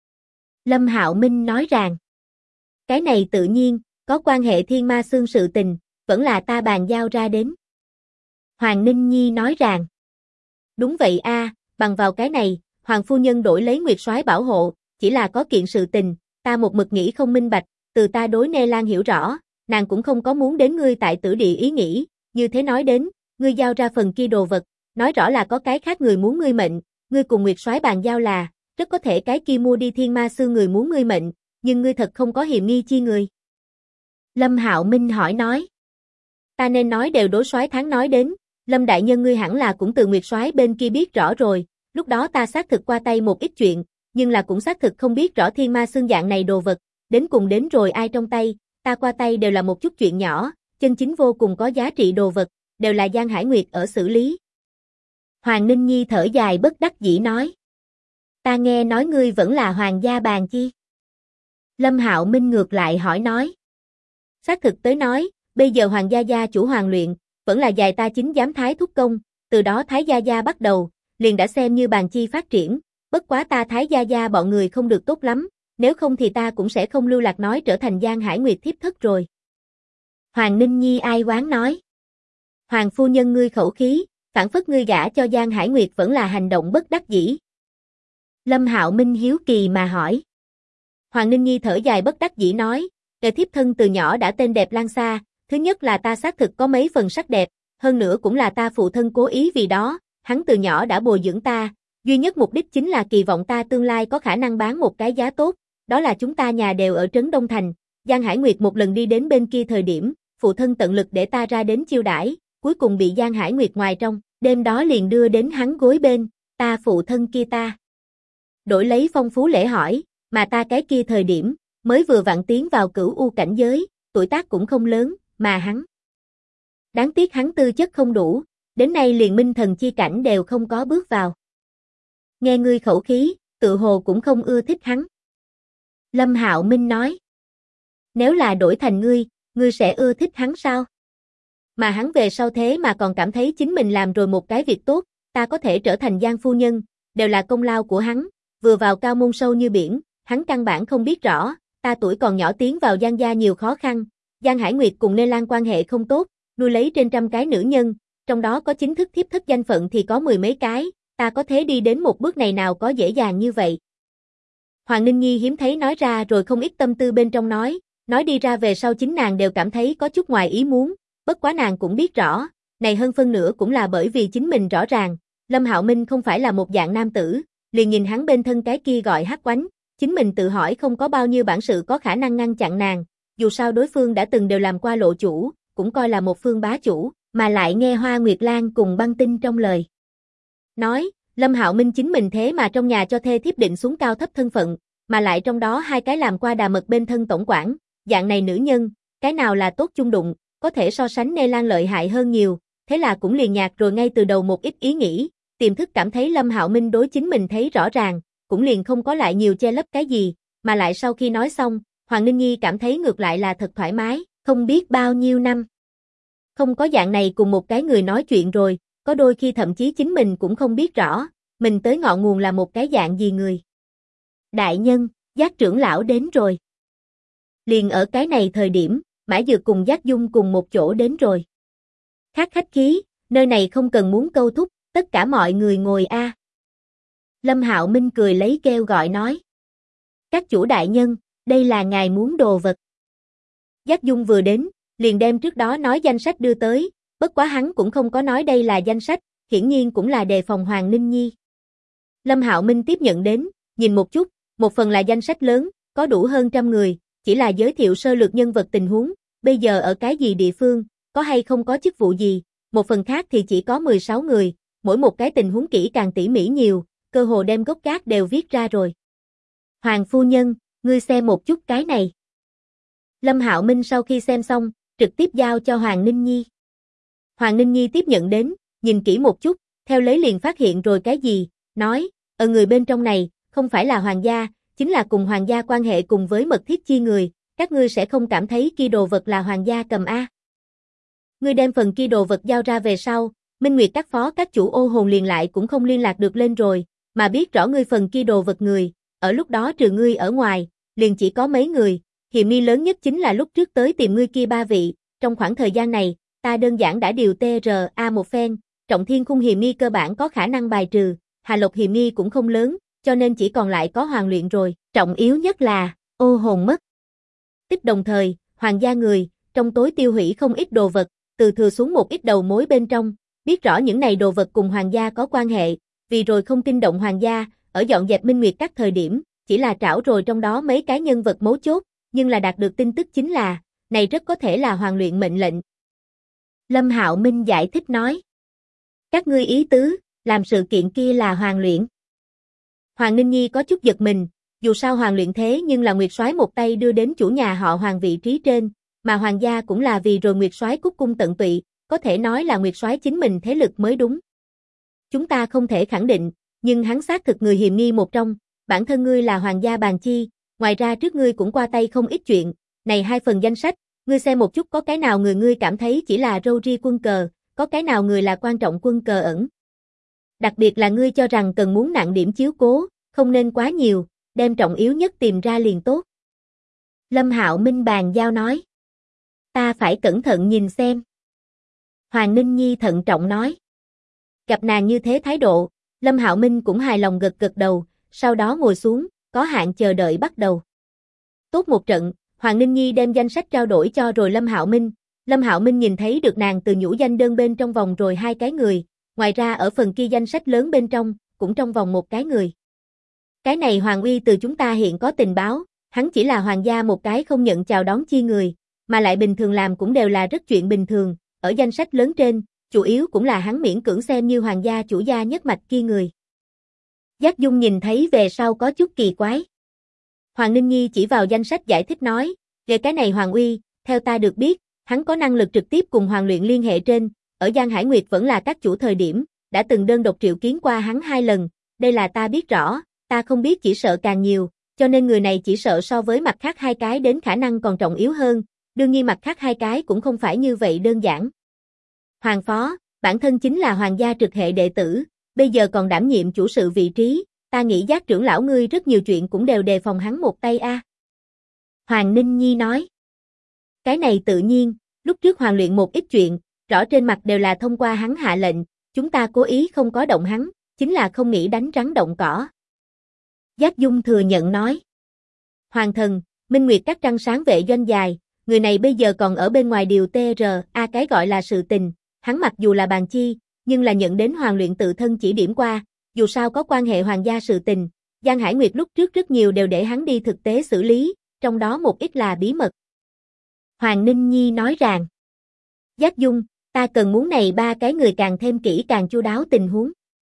Lâm Hạo Minh nói rằng, cái này tự nhiên, có quan hệ thiên ma xương sự tình, vẫn là ta bàn giao ra đến. Hoàng Ninh Nhi nói rằng, đúng vậy a, bằng vào cái này, Hoàng phu nhân đổi lấy Nguyệt soái bảo hộ, chỉ là có kiện sự tình, ta một mực nghĩ không minh bạch, từ ta đối Nê Lan hiểu rõ, nàng cũng không có muốn đến ngươi tại Tử Địa ý nghĩ, như thế nói đến, ngươi giao ra phần kia đồ vật, nói rõ là có cái khác người muốn ngươi mệnh, ngươi cùng Nguyệt soái bàn giao là, rất có thể cái kia mua đi thiên ma xương người muốn ngươi mệnh, nhưng ngươi thật không có hiềm nghi chi người. Lâm Hạo Minh hỏi nói, ta nên nói đều đối soái tháng nói đến, Lâm đại nhân ngươi hẳn là cũng từ Nguyệt Soái bên kia biết rõ rồi, lúc đó ta xác thực qua tay một ít chuyện, nhưng là cũng xác thực không biết rõ thiên ma xương dạng này đồ vật, đến cùng đến rồi ai trong tay, ta qua tay đều là một chút chuyện nhỏ, chân chính vô cùng có giá trị đồ vật, đều là Giang Hải Nguyệt ở xử lý. Hoàng Ninh Nhi thở dài bất đắc dĩ nói. Ta nghe nói ngươi vẫn là hoàng gia bàn chi. Lâm Hạo Minh ngược lại hỏi nói. Xác thực tới nói, bây giờ hoàng gia gia chủ hoàng luyện, vẫn là dài ta chính giám thái thúc công, từ đó thái gia gia bắt đầu, liền đã xem như bàn chi phát triển, bất quá ta thái gia gia bọn người không được tốt lắm, nếu không thì ta cũng sẽ không lưu lạc nói trở thành Giang Hải Nguyệt thiếp thất rồi. Hoàng Ninh Nhi ai oán nói. Hoàng phu nhân ngươi khẩu khí, phản phất ngươi gả cho Giang Hải Nguyệt vẫn là hành động bất đắc dĩ. Lâm Hạo Minh hiếu kỳ mà hỏi. Hoàng Ninh Nhi thở dài bất đắc dĩ nói, kẻ thiếp thân từ nhỏ đã tên đẹp lan xa, thứ nhất là ta xác thực có mấy phần sắc đẹp, hơn nữa cũng là ta phụ thân cố ý vì đó, hắn từ nhỏ đã bồi dưỡng ta, duy nhất mục đích chính là kỳ vọng ta tương lai có khả năng bán một cái giá tốt, đó là chúng ta nhà đều ở Trấn Đông Thành, Giang Hải Nguyệt một lần đi đến bên kia thời điểm, phụ thân tận lực để ta ra đến chiêu đãi, cuối cùng bị Giang Hải Nguyệt ngoài trong, đêm đó liền đưa đến hắn gối bên, ta phụ thân kia ta. Đổi lấy phong phú lễ hỏi, mà ta cái kia thời điểm, mới vừa vặn tiến vào cửu u cảnh giới, tuổi tác cũng không lớn, mà hắn. Đáng tiếc hắn tư chất không đủ, đến nay liền minh thần chi cảnh đều không có bước vào. Nghe ngươi khẩu khí, tự hồ cũng không ưa thích hắn. Lâm Hạo Minh nói. Nếu là đổi thành ngươi sẽ ưa thích hắn sao? Mà hắn về sau thế mà còn cảm thấy chính mình làm rồi một cái việc tốt, ta có thể trở thành Giang phu nhân, đều là công lao của hắn, vừa vào cao môn sâu như biển, hắn căn bản không biết rõ, ta tuổi còn nhỏ tiến vào Giang gia nhiều khó khăn, Giang Hải Nguyệt cùng Nê Lan quan hệ không tốt, nuôi lấy trên trăm cái nữ nhân, trong đó có chính thức thiếp thất danh phận thì có mười mấy cái, ta có thế đi đến một bước này nào có dễ dàng như vậy. Hoàng Ninh Nhi hiếm thấy nói ra rồi không ít tâm tư bên trong nói đi ra về sau chính nàng đều cảm thấy có chút ngoài ý muốn, bất quá nàng cũng biết rõ, này hơn phân nửa cũng là bởi vì chính mình rõ ràng, Lâm Hạo Minh không phải là một dạng nam tử, liền nhìn hắn bên thân cái kia gọi hắc oánh, chính mình tự hỏi không có bao nhiêu bản sự có khả năng ngăn chặn nàng, dù sao đối phương đã từng đều làm qua lộ chủ, cũng coi là một phương bá chủ, mà lại nghe Hoa Nguyệt Lan cùng Băng Tinh trong lời. Nói, Lâm Hạo Minh chính mình thế mà trong nhà cho thê thiếp định xuống cao thấp thân phận, mà lại trong đó hai cái làm qua đà mật bên thân tổng quản, dạng này nữ nhân, cái nào là tốt chung đụng, có thể so sánh Nê Lan lợi hại hơn nhiều, thế là cũng liền nhạt rồi ngay từ đầu một ít ý nghĩ, tiềm thức cảm thấy Lâm Hạo Minh đối chính mình thấy rõ ràng, cũng liền không có lại nhiều che lấp cái gì, mà lại sau khi nói xong, Hoàng Ninh Nhi cảm thấy ngược lại là thật thoải mái, không biết bao nhiêu năm. Không có dạng này cùng một cái người nói chuyện rồi, có đôi khi thậm chí chính mình cũng không biết rõ, mình tới ngọn nguồn là một cái dạng gì người. Đại nhân, Giác trưởng lão đến rồi. Liền ở cái này thời điểm, Mã Dược cùng Giác Dung cùng một chỗ đến rồi. Khách khí, nơi này không cần muốn câu thúc, tất cả mọi người ngồi a. Lâm Hạo Minh cười lấy kêu gọi nói. Các chủ đại nhân, đây là ngài muốn đồ vật. Giác Dung vừa đến, liền đem trước đó nói danh sách đưa tới, bất quá hắn cũng không có nói đây là danh sách, hiển nhiên cũng là đề phòng Hoàng Ninh Nhi. Lâm Hạo Minh tiếp nhận đến, nhìn một chút, một phần là danh sách lớn, có đủ hơn 100 người, chỉ là giới thiệu sơ lược nhân vật tình huống, bây giờ ở cái gì địa phương, có hay không có chức vụ gì, một phần khác thì chỉ có 16 người, mỗi một cái tình huống kỹ càng tỉ mỉ nhiều, cơ hồ đem gốc gác đều viết ra rồi. Hoàng phu nhân, ngươi xem một chút cái này. Lâm Hạo Minh sau khi xem xong, trực tiếp giao cho Hoàng Ninh Nhi. Hoàng Ninh Nhi tiếp nhận đến, nhìn kỹ một chút, theo lấy liền phát hiện rồi cái gì, nói, ở người bên trong này, không phải là hoàng gia, chính là cùng hoàng gia quan hệ cùng với mật thiết chi người, các ngươi sẽ không cảm thấy kia đồ vật là hoàng gia cầm a. Ngươi đem phần kia đồ vật giao ra về sau, Minh Nguyệt các phó các chủ ô hồn liền lại cũng không liên lạc được lên rồi, mà biết rõ ngươi phần kia đồ vật người, ở lúc đó trừ ngươi ở ngoài, liền chỉ có mấy người, hiểm nghi lớn nhất chính là lúc trước tới tìm ngươi kia 3 vị, trong khoảng thời gian này, ta đơn giản đã điều TRA một phen, Trọng Thiên Khung hiểm nghi cơ bản có khả năng bài trừ, Hà Lộc hiểm nghi cũng không lớn, cho nên chỉ còn lại có Hoàng Luyện rồi, trọng yếu nhất là, ô hồn mất. Tích đồng thời, hoàng gia người, trong tối tiêu hủy không ít đồ vật, từ thừa xuống một ít đầu mối bên trong, biết rõ những này đồ vật cùng hoàng gia có quan hệ, vì rồi không kinh động hoàng gia, ở dọn dẹp Minh Nguyệt các thời điểm, chỉ là trảo rồi trong đó mấy cái nhân vật mấu chốt, nhưng là đạt được tin tức chính là, này rất có thể là Hoàng Luyện mệnh lệnh. Lâm Hạo Minh giải thích nói. Các ngươi ý tứ, làm sự kiện kia là Hoàng luyện. Hoàng Ninh Nhi có chút giật mình, dù sao Hoàng luyện thế nhưng là Nguyệt Soái một tay đưa đến chủ nhà họ Hoàng vị trí trên, mà Hoàng gia cũng là vì rồi Nguyệt Soái cúc cung tận tụy, có thể nói là Nguyệt Soái chính mình thế lực mới đúng. Chúng ta không thể khẳng định, nhưng hắn xác thực người hiềm nghi một trong, bản thân ngươi là Hoàng gia bàn chi, ngoài ra trước ngươi cũng qua tay không ít chuyện, này 2 phần danh sách, ngươi xem một chút có cái nào người ngươi cảm thấy chỉ là râu ria quân cờ, có cái nào người là quan trọng quân cờ ẩn. Đặc biệt là ngươi cho rằng cần muốn nặng điểm chiếu cố, không nên quá nhiều, đem trọng yếu nhất tìm ra liền tốt. Lâm Hạo Minh bàn giao nói. Ta phải cẩn thận nhìn xem. Hoàng Ninh Nhi thận trọng nói. Gặp nàng như thế thái độ, Lâm Hạo Minh cũng hài lòng gật gật đầu, sau đó ngồi xuống, có hạn chờ đợi bắt đầu. Tốt một trận, Hoàng Ninh Nhi đem danh sách trao đổi cho rồi Lâm Hạo Minh. Lâm Hạo Minh nhìn thấy được nàng từ nhũ danh đơn bên trong vòng rồi 2 cái người, ngoài ra ở phần kia danh sách lớn bên trong, cũng trong vòng 1 cái người. Cái này Hoàng Uy từ chúng ta hiện có tình báo, hắn chỉ là Hoàng gia một cái không nhận chào đón chi người, mà lại bình thường làm cũng đều là rất chuyện bình thường, ở danh sách lớn trên, chủ yếu cũng là hắn miễn cưỡng xem như Hoàng gia chủ gia nhất mạch kia người. Giác Dung nhìn thấy về sau có chút kỳ quái. Hoàng Ninh Nhi chỉ vào danh sách giải thích nói, về cái này Hoàng Uy, theo ta được biết, hắn có năng lực trực tiếp cùng Hoàng luyện liên hệ trên, ở Giang Hải Nguyệt vẫn là các chủ thời điểm, đã từng đơn độc triệu kiến qua hắn 2 lần, đây là ta biết rõ, ta không biết chỉ sợ càng nhiều, cho nên người này chỉ sợ so với mặt khác 2 cái đến khả năng còn trọng yếu hơn, đương nhiên mặt khác 2 cái cũng không phải như vậy đơn giản. Hoàng phó, bản thân chính là Hoàng gia trực hệ đệ tử, bây giờ còn đảm nhiệm chủ sự vị trí, ta nghĩ Giác trưởng lão ngươi rất nhiều chuyện cũng đều đề phòng hắn một tay a. Hoàng Ninh Nhi nói. Cái này tự nhiên, lúc trước Hoàng luyện một ít chuyện, rõ trên mặt đều là thông qua hắn hạ lệnh, chúng ta cố ý không có động hắn, chính là không nghĩ đánh rắn động cỏ. Giác Dung thừa nhận nói. Hoàng thần, Minh Nguyệt các trăng sáng vệ doanh dài, người này bây giờ còn ở bên ngoài điều TRA cái gọi là sự tình, hắn mặc dù là bàn chi, nhưng là nhận đến Hoàng luyện tự thân chỉ điểm qua, dù sao có quan hệ Hoàng gia sự tình, Giang Hải Nguyệt lúc trước rất nhiều đều để hắn đi thực tế xử lý, trong đó một ít là bí mật. Hoàng Ninh Nhi nói rằng, Giác Dung, ta cần muốn này 3 cái người càng thêm kỹ càng chu đáo tình huống.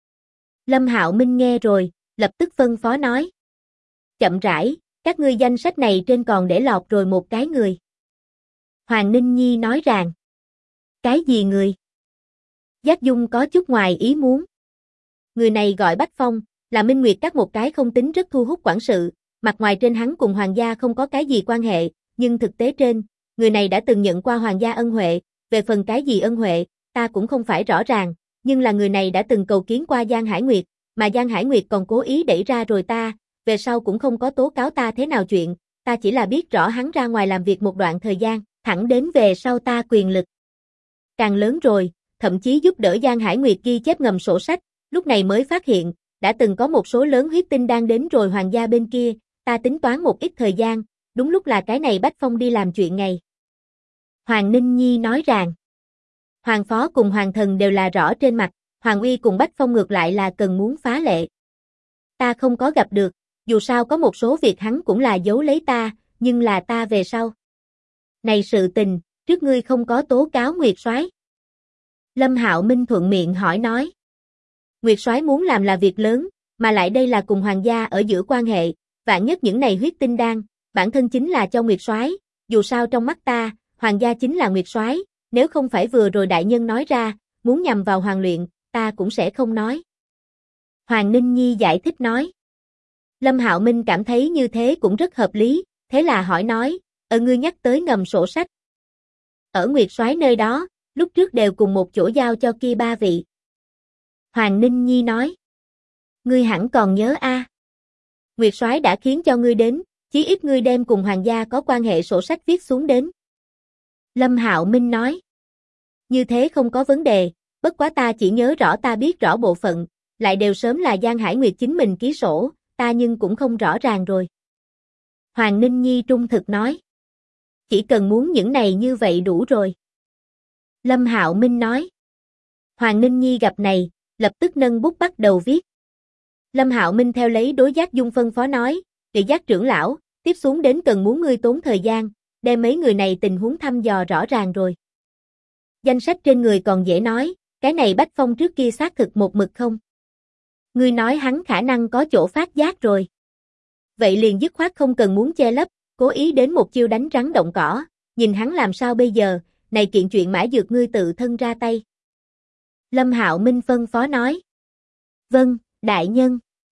Lâm Hạo Minh nghe rồi, lập tức phân phó nói. Chậm rãi, các ngươi danh sách này trên còn để lọt rồi 1 cái người. Hoàng Ninh Nhi nói rằng, cái gì người? Giác Dung có chút ngoài ý muốn. Người này gọi Bách Phong, là Minh Nguyệt các một cái không tính rất thu hút quản sự, mặt ngoài trên hắn cùng Hoàng gia không có cái gì quan hệ, nhưng thực tế trên, người này đã từng nhận qua Hoàng gia ân huệ, về phần cái gì ân huệ, ta cũng không phải rõ ràng, nhưng là người này đã từng cầu kiến qua Giang Hải Nguyệt, mà Giang Hải Nguyệt còn cố ý đẩy ra rồi ta, về sau cũng không có tố cáo ta thế nào chuyện, ta chỉ là biết rõ hắn ra ngoài làm việc một đoạn thời gian, thẳng đến về sau ta quyền lực càng lớn rồi, thậm chí giúp đỡ Giang Hải Nguyệt ghi chép ngầm sổ sách, lúc này mới phát hiện, đã từng có một số lớn huyết tinh đang đến rồi Hoàng gia bên kia, ta tính toán một ít thời gian, đúng lúc là cái này Bách Phong đi làm chuyện ngày. Hoàng Ninh Nhi nói rằng, Hoàng phó cùng Hoàng thần đều là rõ trên mặt, Hoàng Uy cùng Bách Phong ngược lại là cần muốn phá lệ. Ta không có gặp được, dù sao có một số việc hắn cũng là giấu lấy ta, nhưng là ta về sau. Này sự tình, trước ngươi không có tố cáo Nguyệt soái. Lâm Hạo Minh thuận miệng hỏi nói. Nguyệt soái muốn làm là việc lớn, mà lại đây là cùng Hoàng gia ở giữa quan hệ, vạn nhất những này huyết tinh đan, bản thân chính là cho Nguyệt soái, dù sao trong mắt ta, Hoàng gia chính là Nguyệt soái, nếu không phải vừa rồi đại nhân nói ra, muốn nhằm vào Hoàng luyện, ta cũng sẽ không nói. Hoàng Ninh Nhi giải thích nói. Lâm Hạo Minh cảm thấy như thế cũng rất hợp lý, thế là hỏi nói, ngươi nhắc tới ngầm sổ sách. Ở Nguyệt soái nơi đó, lúc trước đều cùng một chỗ giao cho kia 3 vị. Hoàng Ninh Nhi nói. Ngươi hẳn còn nhớ a. Nguyệt soái đã khiến cho ngươi đến, chí ít ngươi đem cùng Hoàng gia có quan hệ sổ sách viết xuống đến. Lâm Hạo Minh nói. Như thế không có vấn đề, bất quá ta chỉ nhớ rõ ta biết rõ bộ phận, lại đều sớm là Giang Hải Nguyệt chính mình ký sổ, ta nhưng cũng không rõ ràng rồi. Hoàng Ninh Nhi trung thực nói. Chỉ cần muốn những này như vậy đủ rồi. Lâm Hạo Minh nói. Hoàng Ninh Nhi gặp này, lập tức nâng bút bắt đầu viết. Lâm Hạo Minh theo lấy đối Giác Dung phân phó nói, vị Giác trưởng lão, tiếp xuống đến cần muốn ngươi tốn thời gian, đem mấy người này tình huống thăm dò rõ ràng rồi. Danh sách trên người còn dễ nói, cái này Bách Phong trước kia xác thực một mực không. Ngươi nói hắn khả năng có chỗ phát giác rồi. Vậy liền dứt khoát không cần muốn che lấp, cố ý đến một chiêu đánh rắn động cỏ, nhìn hắn làm sao bây giờ, này kiện chuyện Mã Dược ngươi tự thân ra tay. Lâm Hạo Minh phân phó nói. Vâng, đại nhân.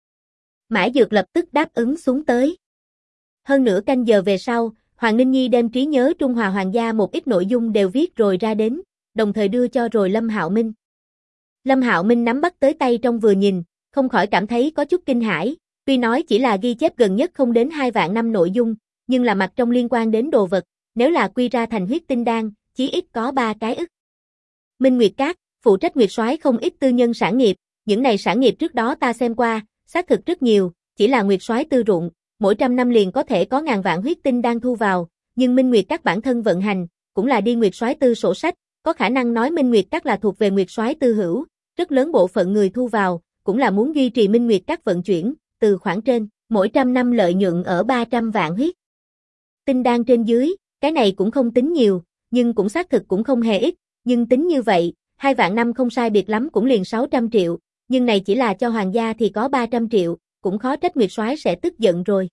Mã Dược lập tức đáp ứng xuống tới. Hơn nửa canh giờ về sau, Hoàng Ninh Nhi đem trí nhớ Trung Hòa Hoàng gia một ít nội dung đều viết rồi ra đến, đồng thời đưa cho rồi Lâm Hạo Minh. Lâm Hạo Minh nắm bắt tới tay trong vừa nhìn, không khỏi cảm thấy có chút kinh hãi, tuy nói chỉ là ghi chép gần nhất không đến 2 vạn năm nội dung, nhưng là mặt trong liên quan đến đồ vật, nếu là quy ra thành huyết tinh đan, chí ít có 3 cái ức. Minh Nguyệt Các, phụ trách Nguyệt Soái không ít tư nhân sản nghiệp, những này sản nghiệp trước đó ta xem qua, xác thực rất nhiều, chỉ là Nguyệt Soái tư ruộng, mỗi 100 năm liền có thể có ngàn vạn huyết tinh đan thu vào, nhưng Minh Nguyệt Các bản thân vận hành, cũng là đi Nguyệt Soái tư sổ sách, có khả năng nói Minh Nguyệt Các là thuộc về Nguyệt Soái tư hữu, rất lớn bộ phận người thu vào, cũng là muốn duy trì Minh Nguyệt Các vận chuyển, từ khoảng trên, mỗi 100 năm lợi nhuận ở 300 vạn huyết tinh đan trên dưới, cái này cũng không tính nhiều, nhưng cũng xác thực cũng không hề ít, nhưng tính như vậy, 2 vạn năm không sai biệt lắm cũng liền 600 triệu, nhưng này chỉ là cho hoàng gia thì có 300 triệu, cũng khó trách Nguyệt Soái sẽ tức giận rồi.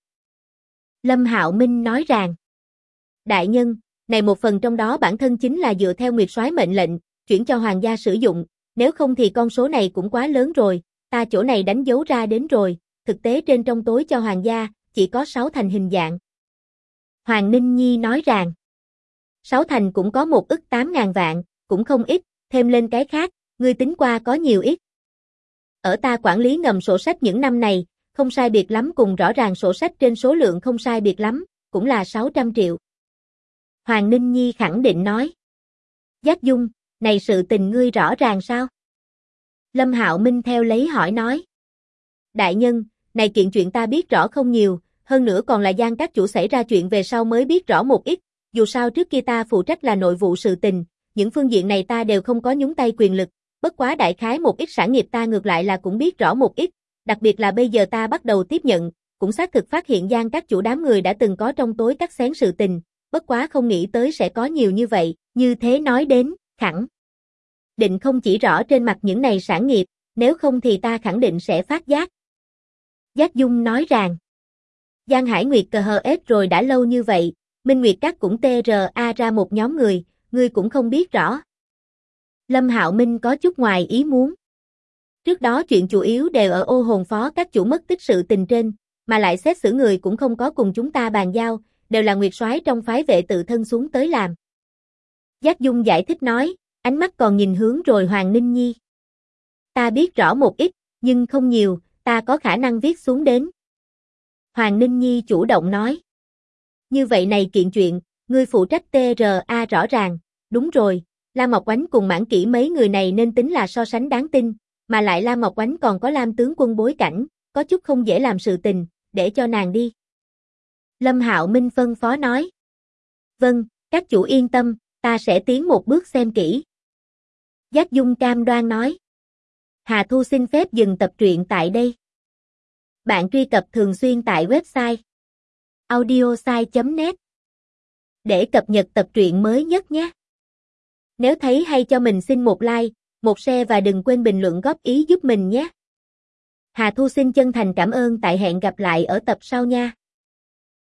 Lâm Hạo Minh nói rằng, đại nhân, này một phần trong đó bản thân chính là dựa theo Nguyệt Soái mệnh lệnh, chuyển cho hoàng gia sử dụng, nếu không thì con số này cũng quá lớn rồi, ta chỗ này đánh dấu ra đến rồi, thực tế trên trong tối cho hoàng gia, chỉ có 6 thành hình dạng. Hoàng Ninh Nhi nói rằng, 6 thành cũng có 1 ức 8.000 vạn, cũng không ít, thêm lên cái khác, ngươi tính qua có nhiều ít. Ở ta quản lý ngầm sổ sách những năm này, không sai biệt lắm cùng rõ ràng sổ sách trên số lượng không sai biệt lắm, cũng là 600 triệu. Hoàng Ninh Nhi khẳng định nói. Giác Dung, này sự tình ngươi rõ ràng sao? Lâm Hạo Minh theo lấy hỏi nói. Đại nhân, này kiện chuyện ta biết rõ không nhiều, hơn nữa còn là Giang các chủ xảy ra chuyện về sau mới biết rõ một ít, dù sao trước kia ta phụ trách là nội vụ sự tình, những phương diện này ta đều không có nhúng tay quyền lực, bất quá đại khái một ít sản nghiệp ta ngược lại là cũng biết rõ một ít, đặc biệt là bây giờ ta bắt đầu tiếp nhận, cũng xác thực phát hiện Giang các chủ đám người đã từng có trong tối cắt xén sự tình, bất quá không nghĩ tới sẽ có nhiều như vậy, như thế nói đến, khẳng định không chỉ rõ trên mặt những này sản nghiệp, nếu không thì ta khẳng định sẽ phát giác. Giác Dung nói rằng, Giang Hải Nguyệt cờ hờ ết rồi đã lâu như vậy, Minh Nguyệt Các cũng TRA ra một nhóm người, ngươi cũng không biết rõ. Lâm Hạo Minh có chút ngoài ý muốn. Trước đó chuyện chủ yếu đều ở ô hồn phó các chủ mất tích sự tình trên, mà lại xét xử người cũng không có cùng chúng ta bàn giao, đều là Nguyệt Soái trong phái vệ tự thân xuống tới làm. Giác Dung giải thích nói, ánh mắt còn nhìn hướng rồi Hoàng Ninh Nhi. Ta biết rõ một ít, nhưng không nhiều, ta có khả năng viết xuống đến. Hoàng Ninh Nhi chủ động nói. Như vậy này kiện chuyện, ngươi phụ trách TRA rõ ràng, đúng rồi, La Ngọc Oánh cùng Mãn Kỷ mấy người này nên tính là so sánh đáng tin, mà lại La Ngọc Oánh còn có Lam tướng quân bối cảnh, có chút không dễ làm sự tình, để cho nàng đi. Lâm Hạo Minh phân phó nói. Vâng, các chủ yên tâm, ta sẽ tiến một bước xem kỹ. Giác Dung cam đoan nói. Hà Thu xin phép dừng tập truyện tại đây. Bạn truy cập thường xuyên tại website audiosai.net để cập nhật tập truyện mới nhất nhé. Nếu thấy hay cho mình xin một like, một share và đừng quên bình luận góp ý giúp mình nhé. Hà Thu xin chân thành cảm ơn, tại hẹn gặp lại ở tập sau nha.